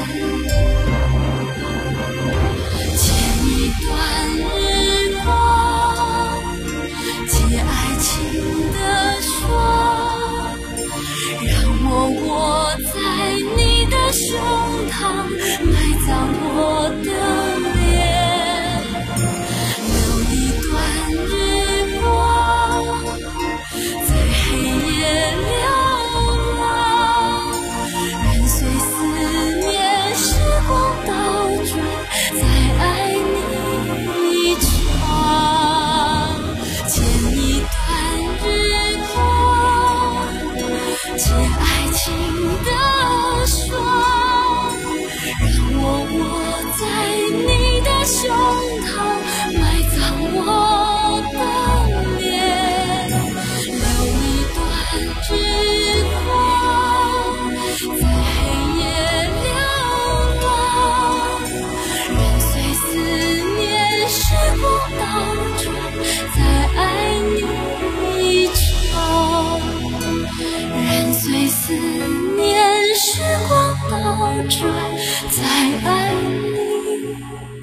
剪一段日光，借爱情的霜，让我握在你的胸膛，埋葬我的脸。留一段日光，在黑夜流浪，任随思念时光倒转，再爱你一场。剪一段日光，借爱情的霜，让我握在你的胸膛，埋葬我的脸。留一段日光，在黑夜流浪，任随思念时光倒转，再爱你一场。任随思念时光倒转，再爱你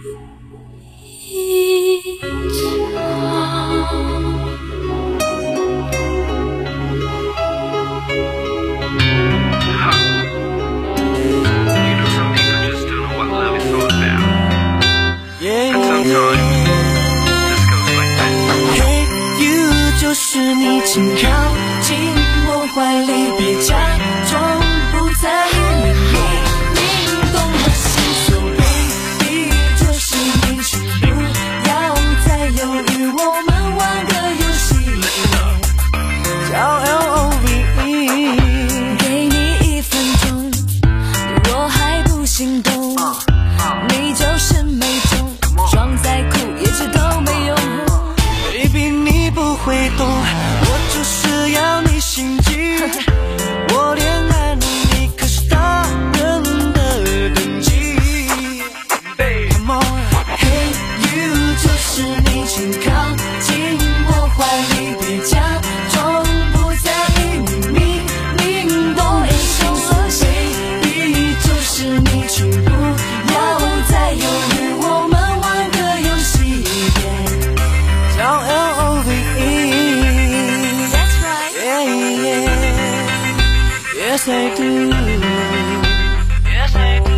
一场。 就是你，请靠近我怀里，别假装不在意，明明懂我心所，baby，就是你，请不要再犹豫，我们玩个游戏，叫 L O V E， 给你一分钟，你若还不心动，你就是没中，装再酷也知都没用。Baby， 你不会懂，我就是要你心机。我恋爱能力可是大人的等级。Come on， Hey you， 就是你，请靠近我怀里，别假装不在意，你明明懂我心所，Baby， 就是你，请不要再犹豫，我们玩个游戏，叫 L O V E。That's right. Yeah, yeah. Yes, I do. Yes, I do.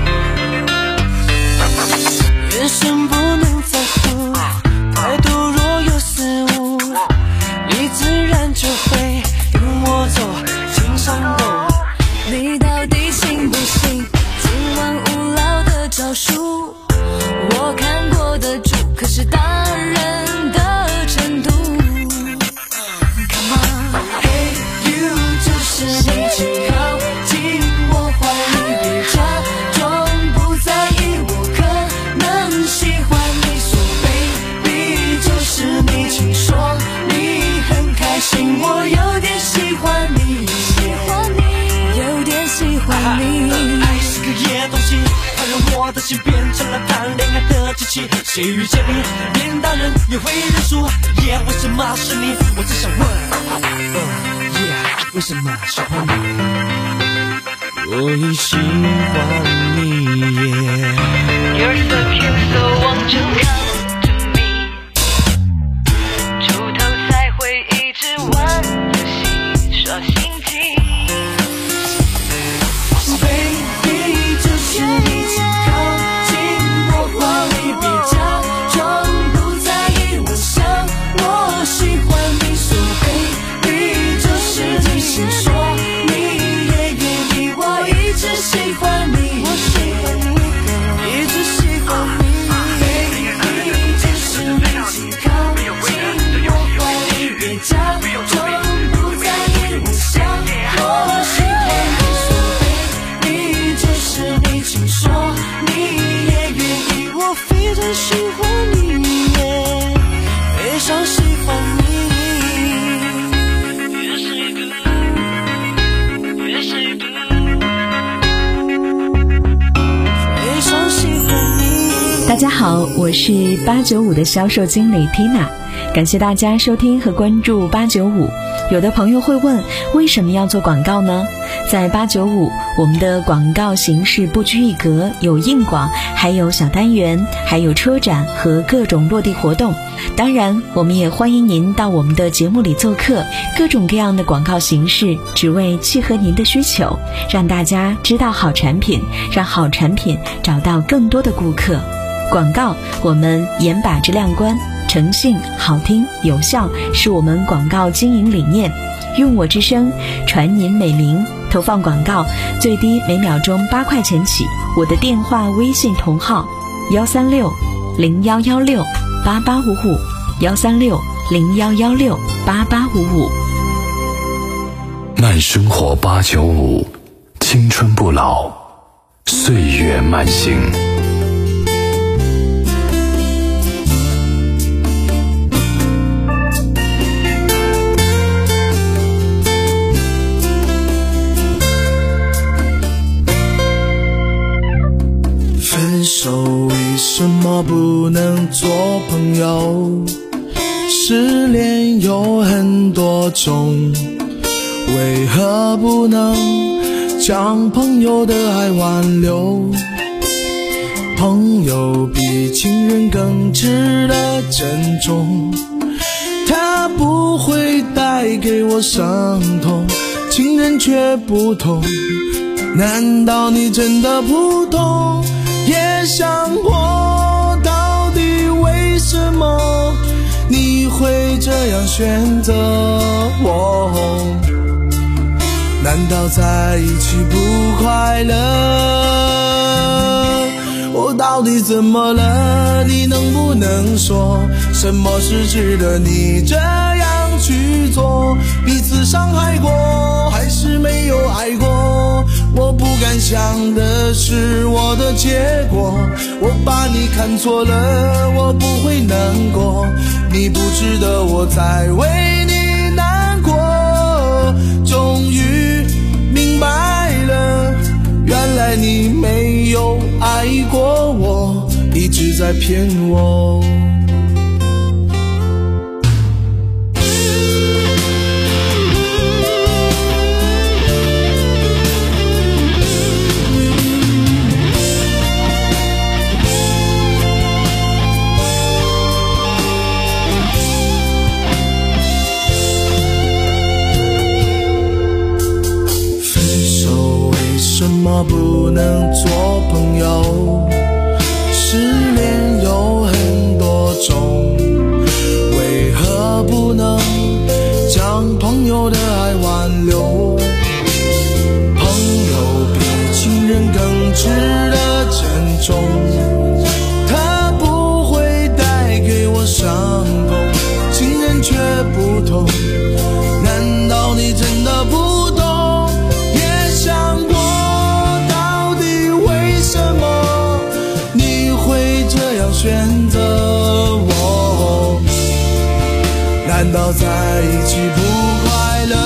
眼神不能在乎，态度若有失误，你自然就会跟我走，心上路。你到底信不信今晚无聊的招数？我看过的主可是大人的程度。Come on， Hey you， 就是你，请靠近我怀里，别假装不在意，我可能喜欢你，说 baby， 就是你，请说你很开心，我有点喜欢你，有点喜欢你。爱是个野东西，它让我的心变成了谈恋爱的机器，谁遇见你连大人也会认输，耶、yeah, 为什么是你？我只想问、uh, yeah, 为什么喜欢你？我已喜欢你、yeah. You're so cute, so won't you come to me？ 出头才会一直玩游戏，耍心机。 Baby， 就是你，请靠近我怀里，别假装不在意，我想我喜欢你，说 baby， 就是你，请说你也愿意，我一直喜欢你，我喜欢你，一直喜欢你。Baby， 就是你，请靠近我怀里，别假装不在意，我想我喜欢你，说 baby， 就是你，请说你也愿意，我非常喜欢你，非常喜欢你。Yes I do, Yes I do， 非常喜欢你。 大家好， 好，我是八九五的销售经理 Tina， 感谢大家收听和关注八九五。有的朋友会问，为什么要做广告呢？在八九五，我们的广告形式不拘一格，有硬广，还有小单元，还有车展和各种落地活动。当然，我们也欢迎您到我们的节目里做客，各种各样的广告形式，只为契合您的需求，让大家知道好产品，让好产品找到更多的顾客。广告，我们严把质量关，诚信、好听、有效是我们广告经营理念。用我之声，传您美名。投放广告最低每秒钟八块钱起。我的电话、微信同号：幺三六零幺幺六八八五五，幺三六零幺幺六八八五五。 慢生活八九五，青春不老，岁月慢行。 分手为什么不能做朋友？失恋有很多种，为何不能将朋友的爱挽留？朋友比情人更值得珍重，他不会带给我伤痛，情人却不同。难道你真的不懂？也想我，到底为什么你会这样选择我？难道在一起不快乐？我到底怎么了？你能不能说，什么是值得你这样去做？彼此伤害过，还是没有爱过？我不敢想的是我的结果，我把你看错了，我不会难过，你不值得我再为你难过。终于明白了，原来你没有爱过我，一直在骗我。为什么不能做朋友？失恋有很多种，为何不能将朋友的爱挽留？朋友比情人更值得珍重，他不会带给我伤痛，情人却不同。难道你真的不懂？也想过选择我，难道在一起不快乐？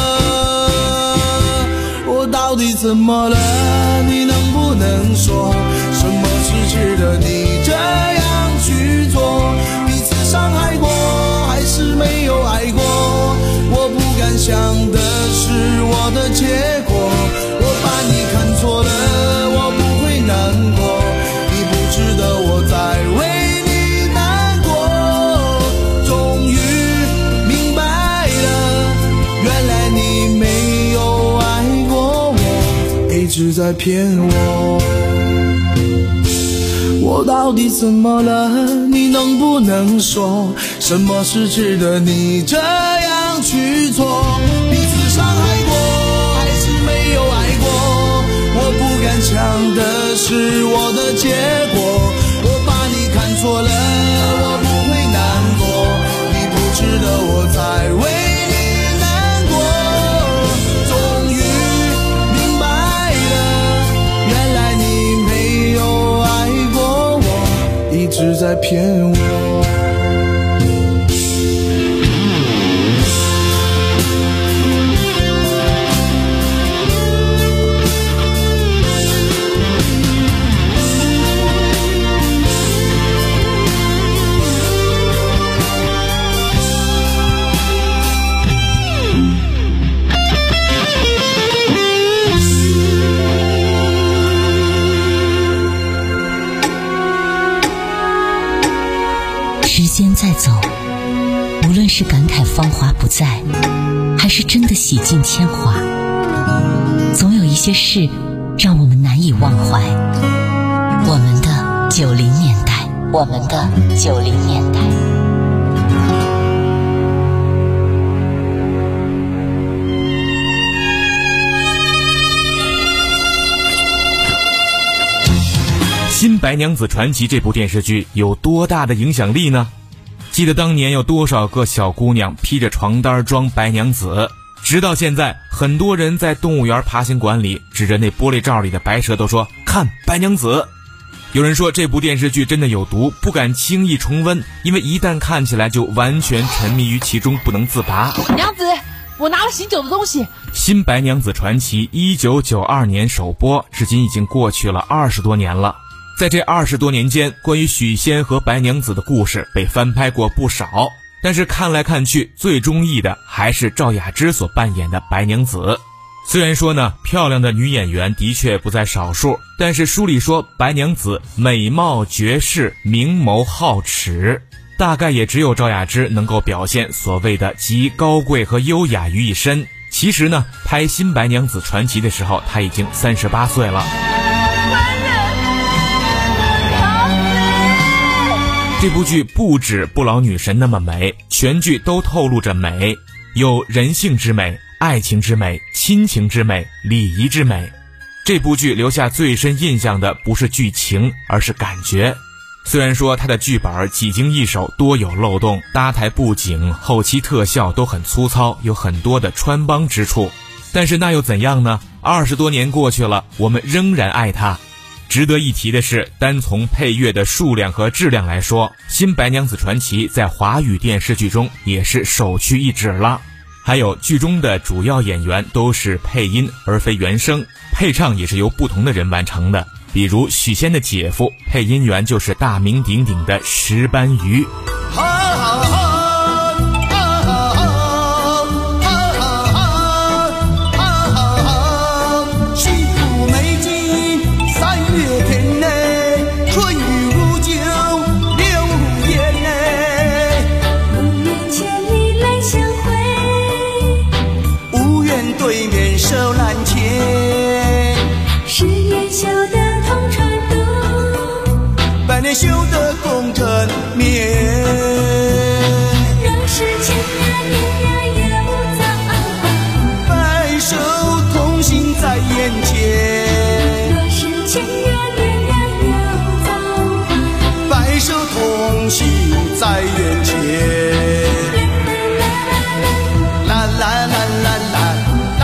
我到底怎么了？你能不能说，什么是值得你这样去做？彼此伤害过，还是没有爱过？我不敢想的是我的结果，我把你看错了，我不会难过，你不值得我再为你难过。终于明白了，原来你没有爱过我，一直在骗我。我到底怎么了？你能不能说，什么是值得你这样去做？彼此伤害过，还是没有爱过？我不敢想的是我的结果，我把你看错了，我不会难过，你不值得我再为你难过。终于明白了，原来你没有爱过我，一直在骗我。 间在走，无论是感慨芳华不再，还是真的洗尽铅华，总有一些事让我们难以忘怀。我们的九零年代，我们的九零年代。 《新白娘子传奇》这部电视剧有多大的影响力呢？记得当年有多少个小姑娘披着床单装白娘子，直到现在，很多人在动物园爬行馆里指着那玻璃罩里的白蛇都说看白娘子。有人说这部电视剧真的有毒，不敢轻易重温，因为一旦看起来就完全沉迷于其中不能自拔。 娘子，我拿了醒酒的东西。 新白娘子传奇一九九二年首播，至今已经过去了二十多年了。在这二十多年间，关于许仙和白娘子的故事被翻拍过不少，但是看来看去，最中意的还是赵雅芝所扮演的白娘子。虽然说呢，漂亮的女演员的确不在少数，但是书里说白娘子美貌绝世，明眸皓齿，大概也只有赵雅芝能够表现所谓的集高贵和优雅于一身。其实呢，拍新白娘子传奇的时候，她已经三十八岁了。这部剧不止不老女神那么美，全剧都透露着美，有人性之美、爱情之美、亲情之美、礼仪之美。这部剧留下最深印象的不是剧情，而是感觉。虽然说它的剧本几经易手，多有漏洞，搭台布景、后期特效都很粗糙，有很多的穿帮之处，但是那又怎样呢？二十多年过去了，我们仍然爱它。值得一提的是，单从配乐的数量和质量来说，新白娘子传奇在华语电视剧中也是首屈一指了。还有剧中的主要演员都是配音而非原声，配唱也是由不同的人完成的。比如许仙的姐夫，配音员就是大名鼎鼎的石斑鱼。 修得功成面， 让世间呀年呀有早晚， 白首同行在眼前。 让世间呀年呀有早晚， 白首同行在眼前。啦啦啦啦啦。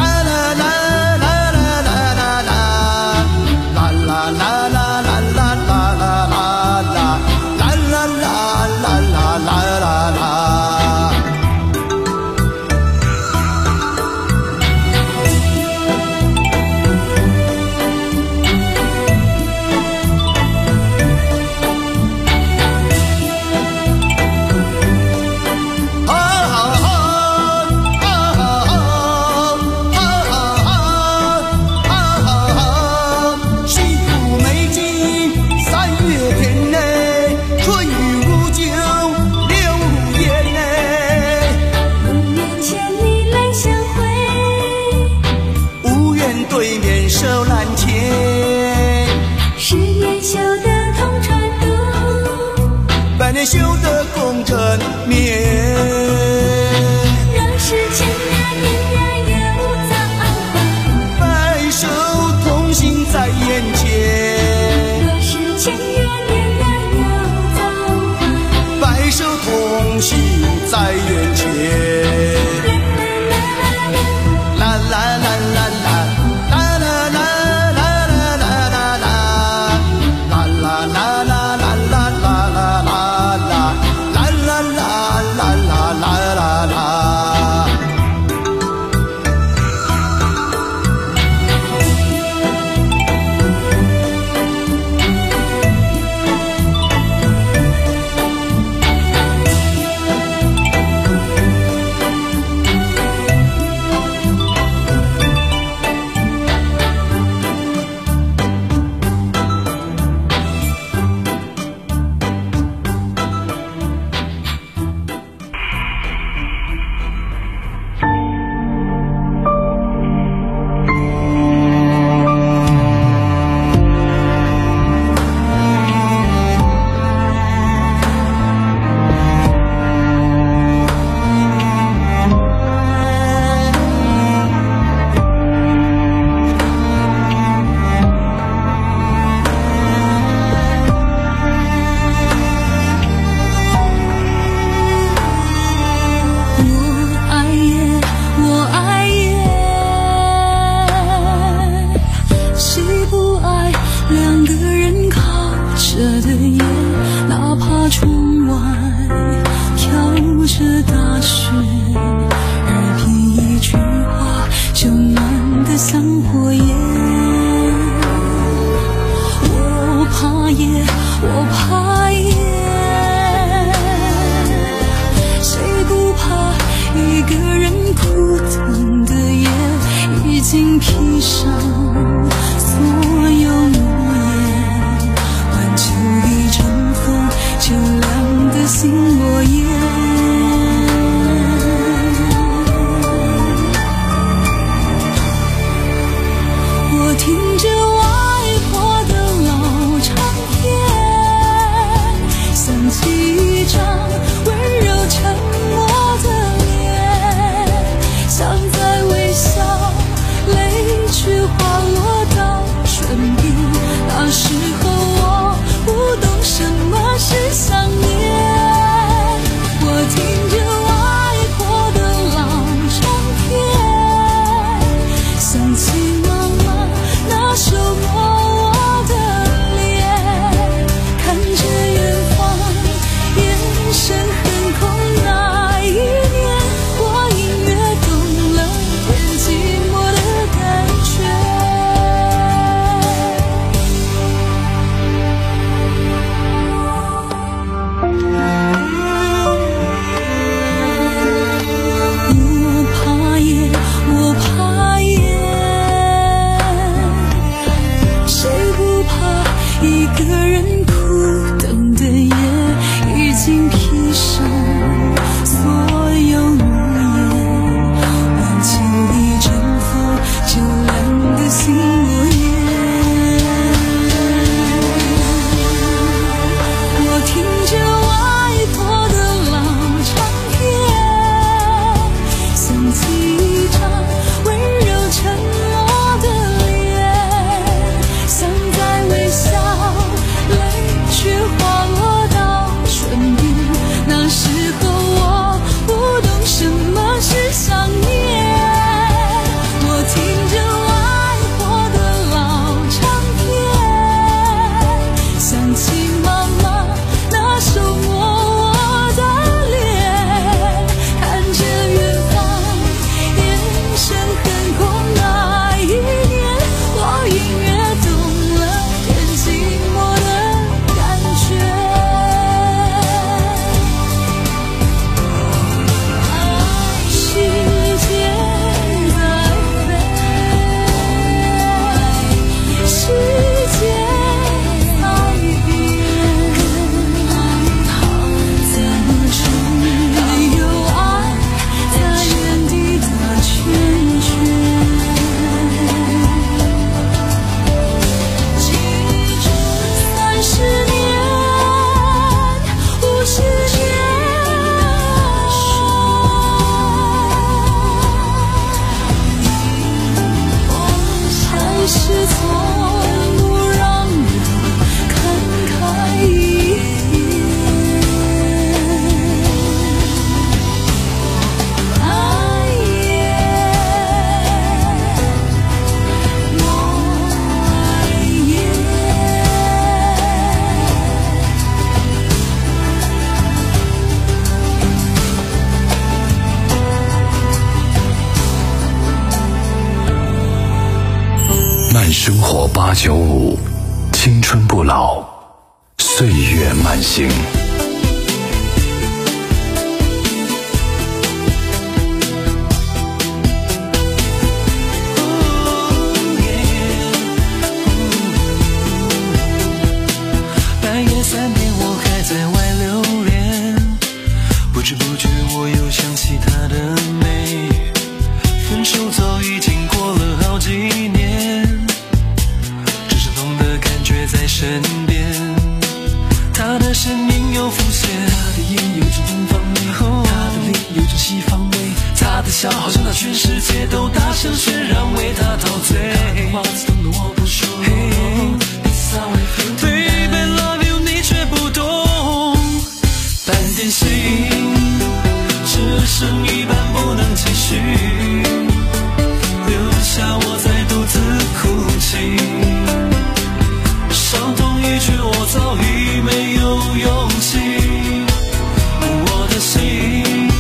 修得功成面， 让世间呀年呀有早晚， 白首同行在眼前。 让世间呀年呀有早晚， 白首同行在眼前。啦啦啦啦啦。 着大雪，耳边一句话就暖得像火焰。我怕夜，我怕夜，谁不怕一个人孤单的夜，已经披上所有诺言，挽救一阵风就凉的心落叶。我听着外婆的老唱片，想起一张温柔沉默的脸，像在微笑，泪却滑落到唇边。那时候我不懂什么是想念，我听着外婆的老唱片，想起妈妈那手摸我的脸，看着远方眼神很空。那一年我隐约懂了点寂寞的感觉。我怕夜，我怕夜，谁不怕一个人孤单的夜，已经披上所有诺言，挽救一阵风就凉的心落叶。我听着外婆的老唱片，想起一张温柔沉默的脸，像在微笑，泪却滑落到唇边。那时候我不懂什么是想念，我听着外婆的老唱片，想起妈妈那手摸我的脸，看着远方眼神很空。那一年我隐约懂了点寂寞的感觉。时间在飞，世界在变，怎么没有爱在原地打圈圈？记着三十年，五十年，还是从不让人看开一眼。爱也，我也。 慢生活八九五，青春不老，岁月慢行。 半夜三点我还在外留恋，不知不觉我又想起她的美。分手早已经过了好几年，只是痛的感觉在身边。她的身影又浮现，她的眼有种东方美，她的脸有种西方味，她的笑好像那全世界都大声渲染，为她陶醉。她的话刺痛的我不说， This is how I feel Baby love you 你却不懂，半点心只剩一半不能继续，留下我在独自哭泣。伤痛一去我早已没有勇气，我的心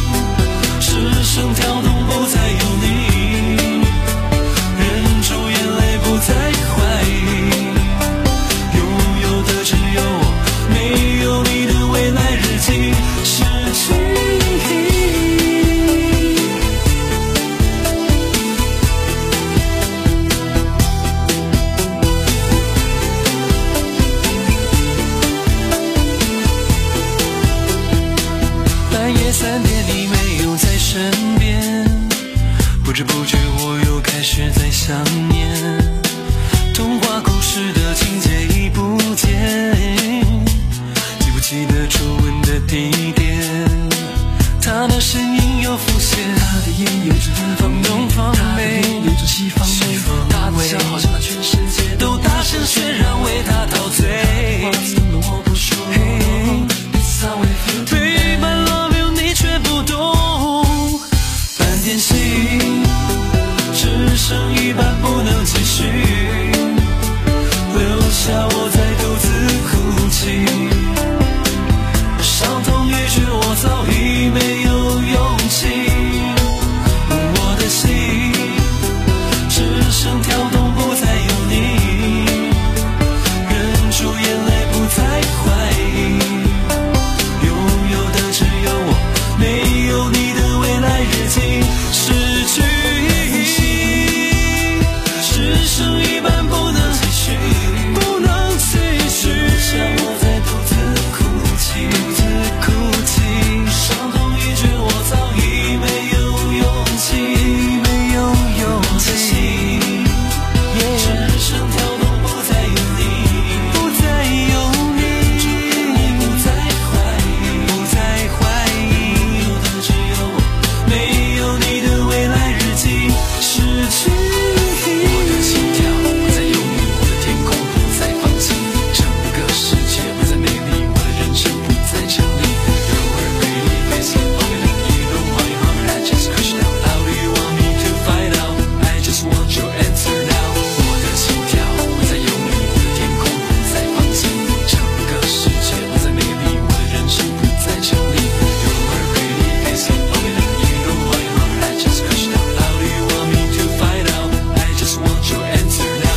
身边，不知不觉我又开始在想念，童话故事的情节已不见，记不起的初吻的地点，他的身影又浮现，他的眼有着方东方美，有着西方美，他的笑好像那全世界都大声渲染为他陶醉。我不说 Hey, this how I feel Babe, I love you 你却不懂，半点心只剩一半不能继续，留下我在独自哭泣，伤痛欲绝我早已没有勇气，我的心只剩跳动不再有你，忍住眼泪不再怀疑，拥有的只有我，没有你的未来日记失去，只剩一半不能继续，不能继续，像我在独自哭泣，独自哭泣，伤痛欲绝我早已没有勇气，没有勇气，只剩跳动不再有你，不再有你，不再怀疑，不再怀疑，有的只有我，没有你的未来日记失去，我的心跳不再有你，我的天空不再放晴，整个世界不再美丽，我的人生不再成立。You are pretty face, only let you know why your heart I just crushed down. How do you want me to find out? I just want your answer now. 我的心跳不再有你，我的天空不再放晴，整个世界不再美丽，我的人生不再成立。You are pretty face, only let you know why your heart I just crushed down. How do you want me to find out? I just want your answer now.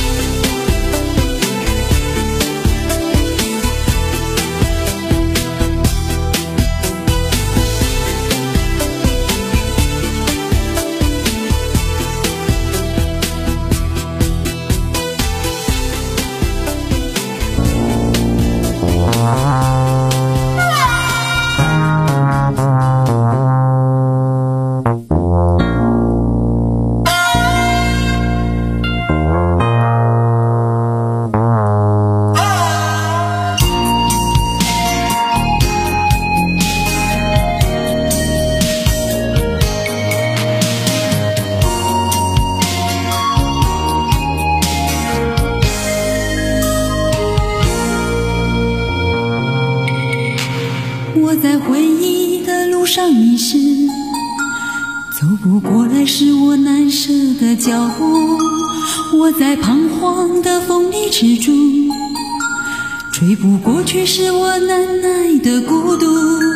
我在回忆的路上迷失，走不过来是我难舍的角落，我在彷徨的风里止住，吹不过去是我难耐的孤独。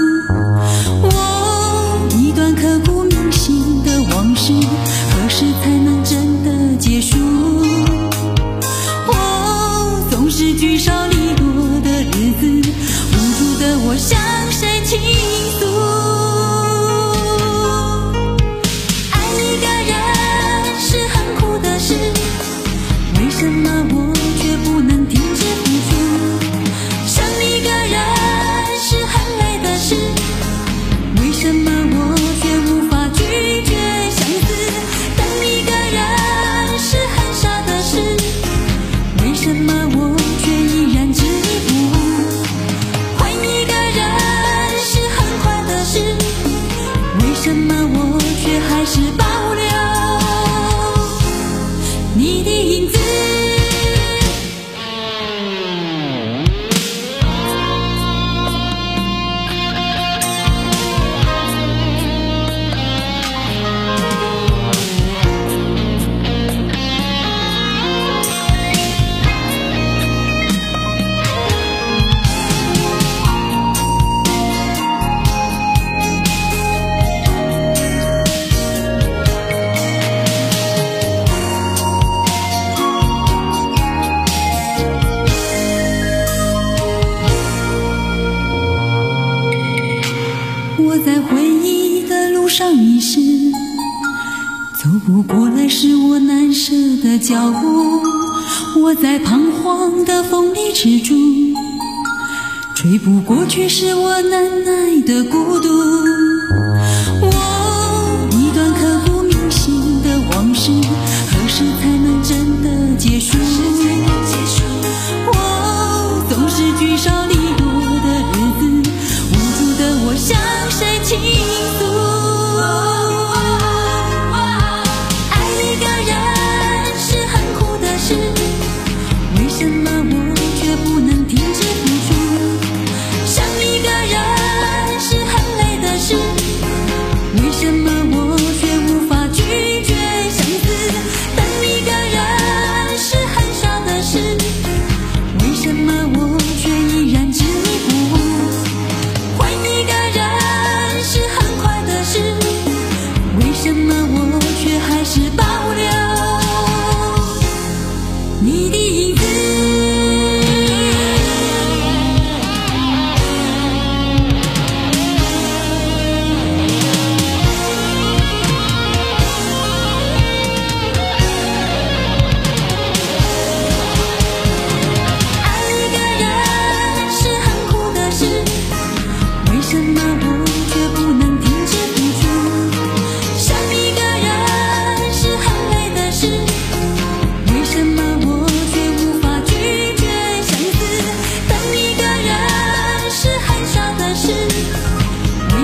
我一段刻骨铭心的往事，何时才能真的结束？我总是聚少离多的日子，无助的我向谁倾诉？爱一个人是很苦的事，为什么我却不能停止付出？想一个人是很累的事，为什么我却无法拒绝相思？等一个人是很傻的事，为什么我却依然执迷不悟？换一个人是很快的事，为什么我却还是保留你的影子？我在回忆的路上迷失，走不过来是我难舍的角落，我在彷徨的风里止住，吹不过去是我难耐的孤独。我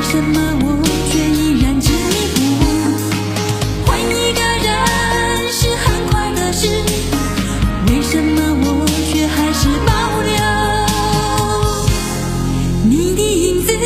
什么我却依然执迷不悟？换一个人是很快的事，为什么我却还是保留你的影子？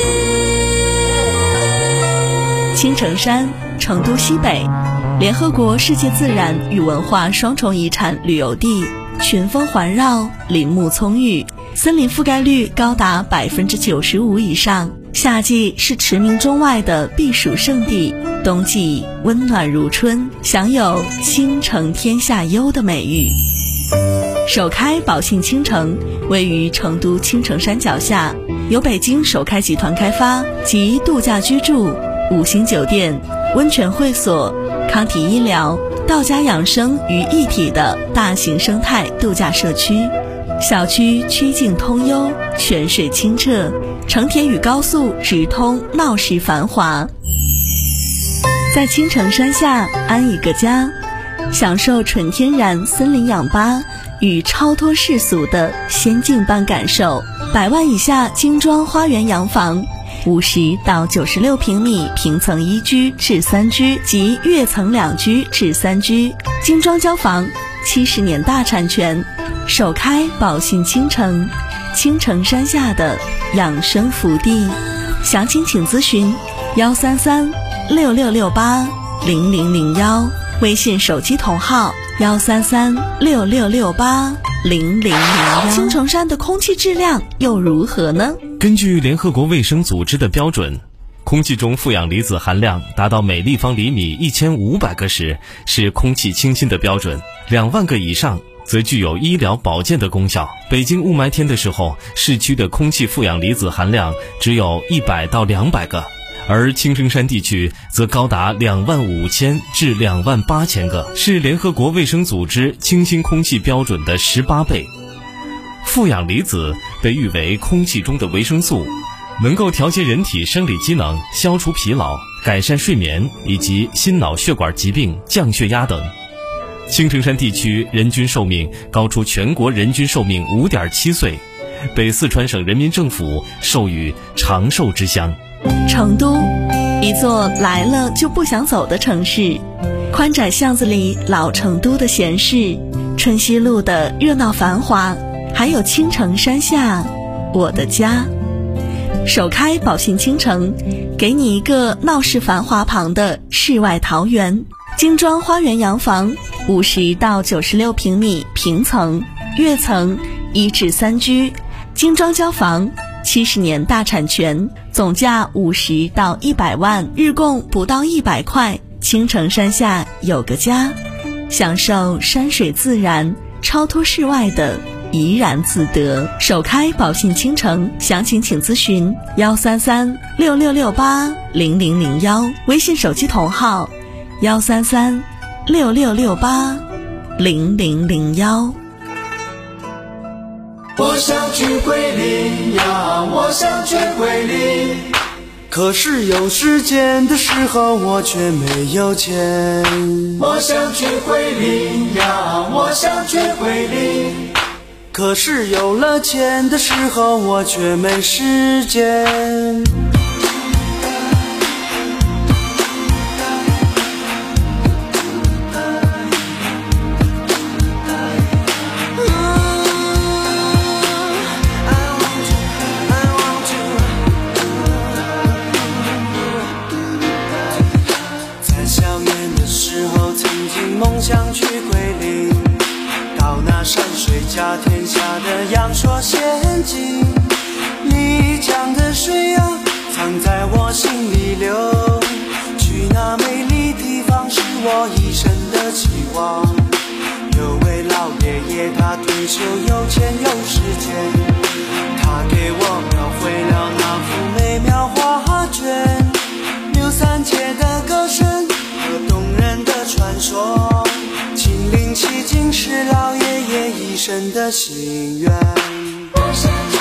青城山，成都西北，联合国世界自然与文化双重遗产旅游地，群峰环绕，林木葱郁，森林覆盖率高达百分之九十五以上。夏季是驰名中外的避暑胜地，冬季温暖如春，享有倾城天下优的美誉。首开宝信倾城位于成都青城山脚下，由北京首开集团开发，集度假居住、五星酒店、温泉会所、康体医疗、道家养生于一体的大型生态度假社区。小区曲径通幽，泉水清澈，城铁与高速直通，闹市繁华。在青城山下安一个家，享受纯天然森林氧吧与超脱世俗的仙境般感受。百万以下精装花园洋房，五十到九十六平米平层一居至三居及跃层两居至三居，精装交房，七十年大产权，首开宝信倾城，青城山下的养生福地。详情请咨询幺三三六六六八零零零幺，微信手机同号幺三三六六六八零零零幺。青城山的空气质量又如何呢？ 根据联合国卫生组织的标准，空气中负氧离子含量达到每立方厘米一千五百个时是空气清新的标准，两万个以上则具有医疗保健的功效。北京雾霾天的时候，市区的空气负氧离子含量只有一百到两百个，而青城山地区则高达两万五千至两万八千个，是联合国卫生组织清新空气标准的十八倍。负氧离子被誉为空气中的维生素，能够调节人体生理机能，消除疲劳，改善睡眠以及心脑血管疾病、降血压等。青城山地区人均寿命高出全国人均寿命 五点七岁，被四川省人民政府授予长寿之乡。 成都，一座来了就不想走的城市，宽窄巷子里老成都的闲适，春熙路的热闹繁华，还有青城山下我的家。首开宝信倾城，给你一个闹市繁华旁的世外桃源，精装花园洋房，五十到九十六平米平层，跃层一至三居，精装交房，七十年大产权，总价五十到一百万，日供不到一百块。青城山下有个家，享受山水自然，超脱世外的怡然自得。首开宝信倾城，详情请咨询幺三三六六六八零零零幺，微信手机同号幺三三六六六八零零零幺。 我想去桂林呀，我想去桂林，可是有时间的时候我却没有钱。我想去桂林呀，我想去桂林，可是有了钱的时候我却没时间。甲天下的阳朔仙境，丽江的水啊藏在我心里流，去那美丽地方是我一生的期望。有位老爷爷他退休有钱有时间，他给我描绘了那幅美妙画卷，刘三姐的歌声和动人的传说，亲临其境是老爷爷一生的心愿。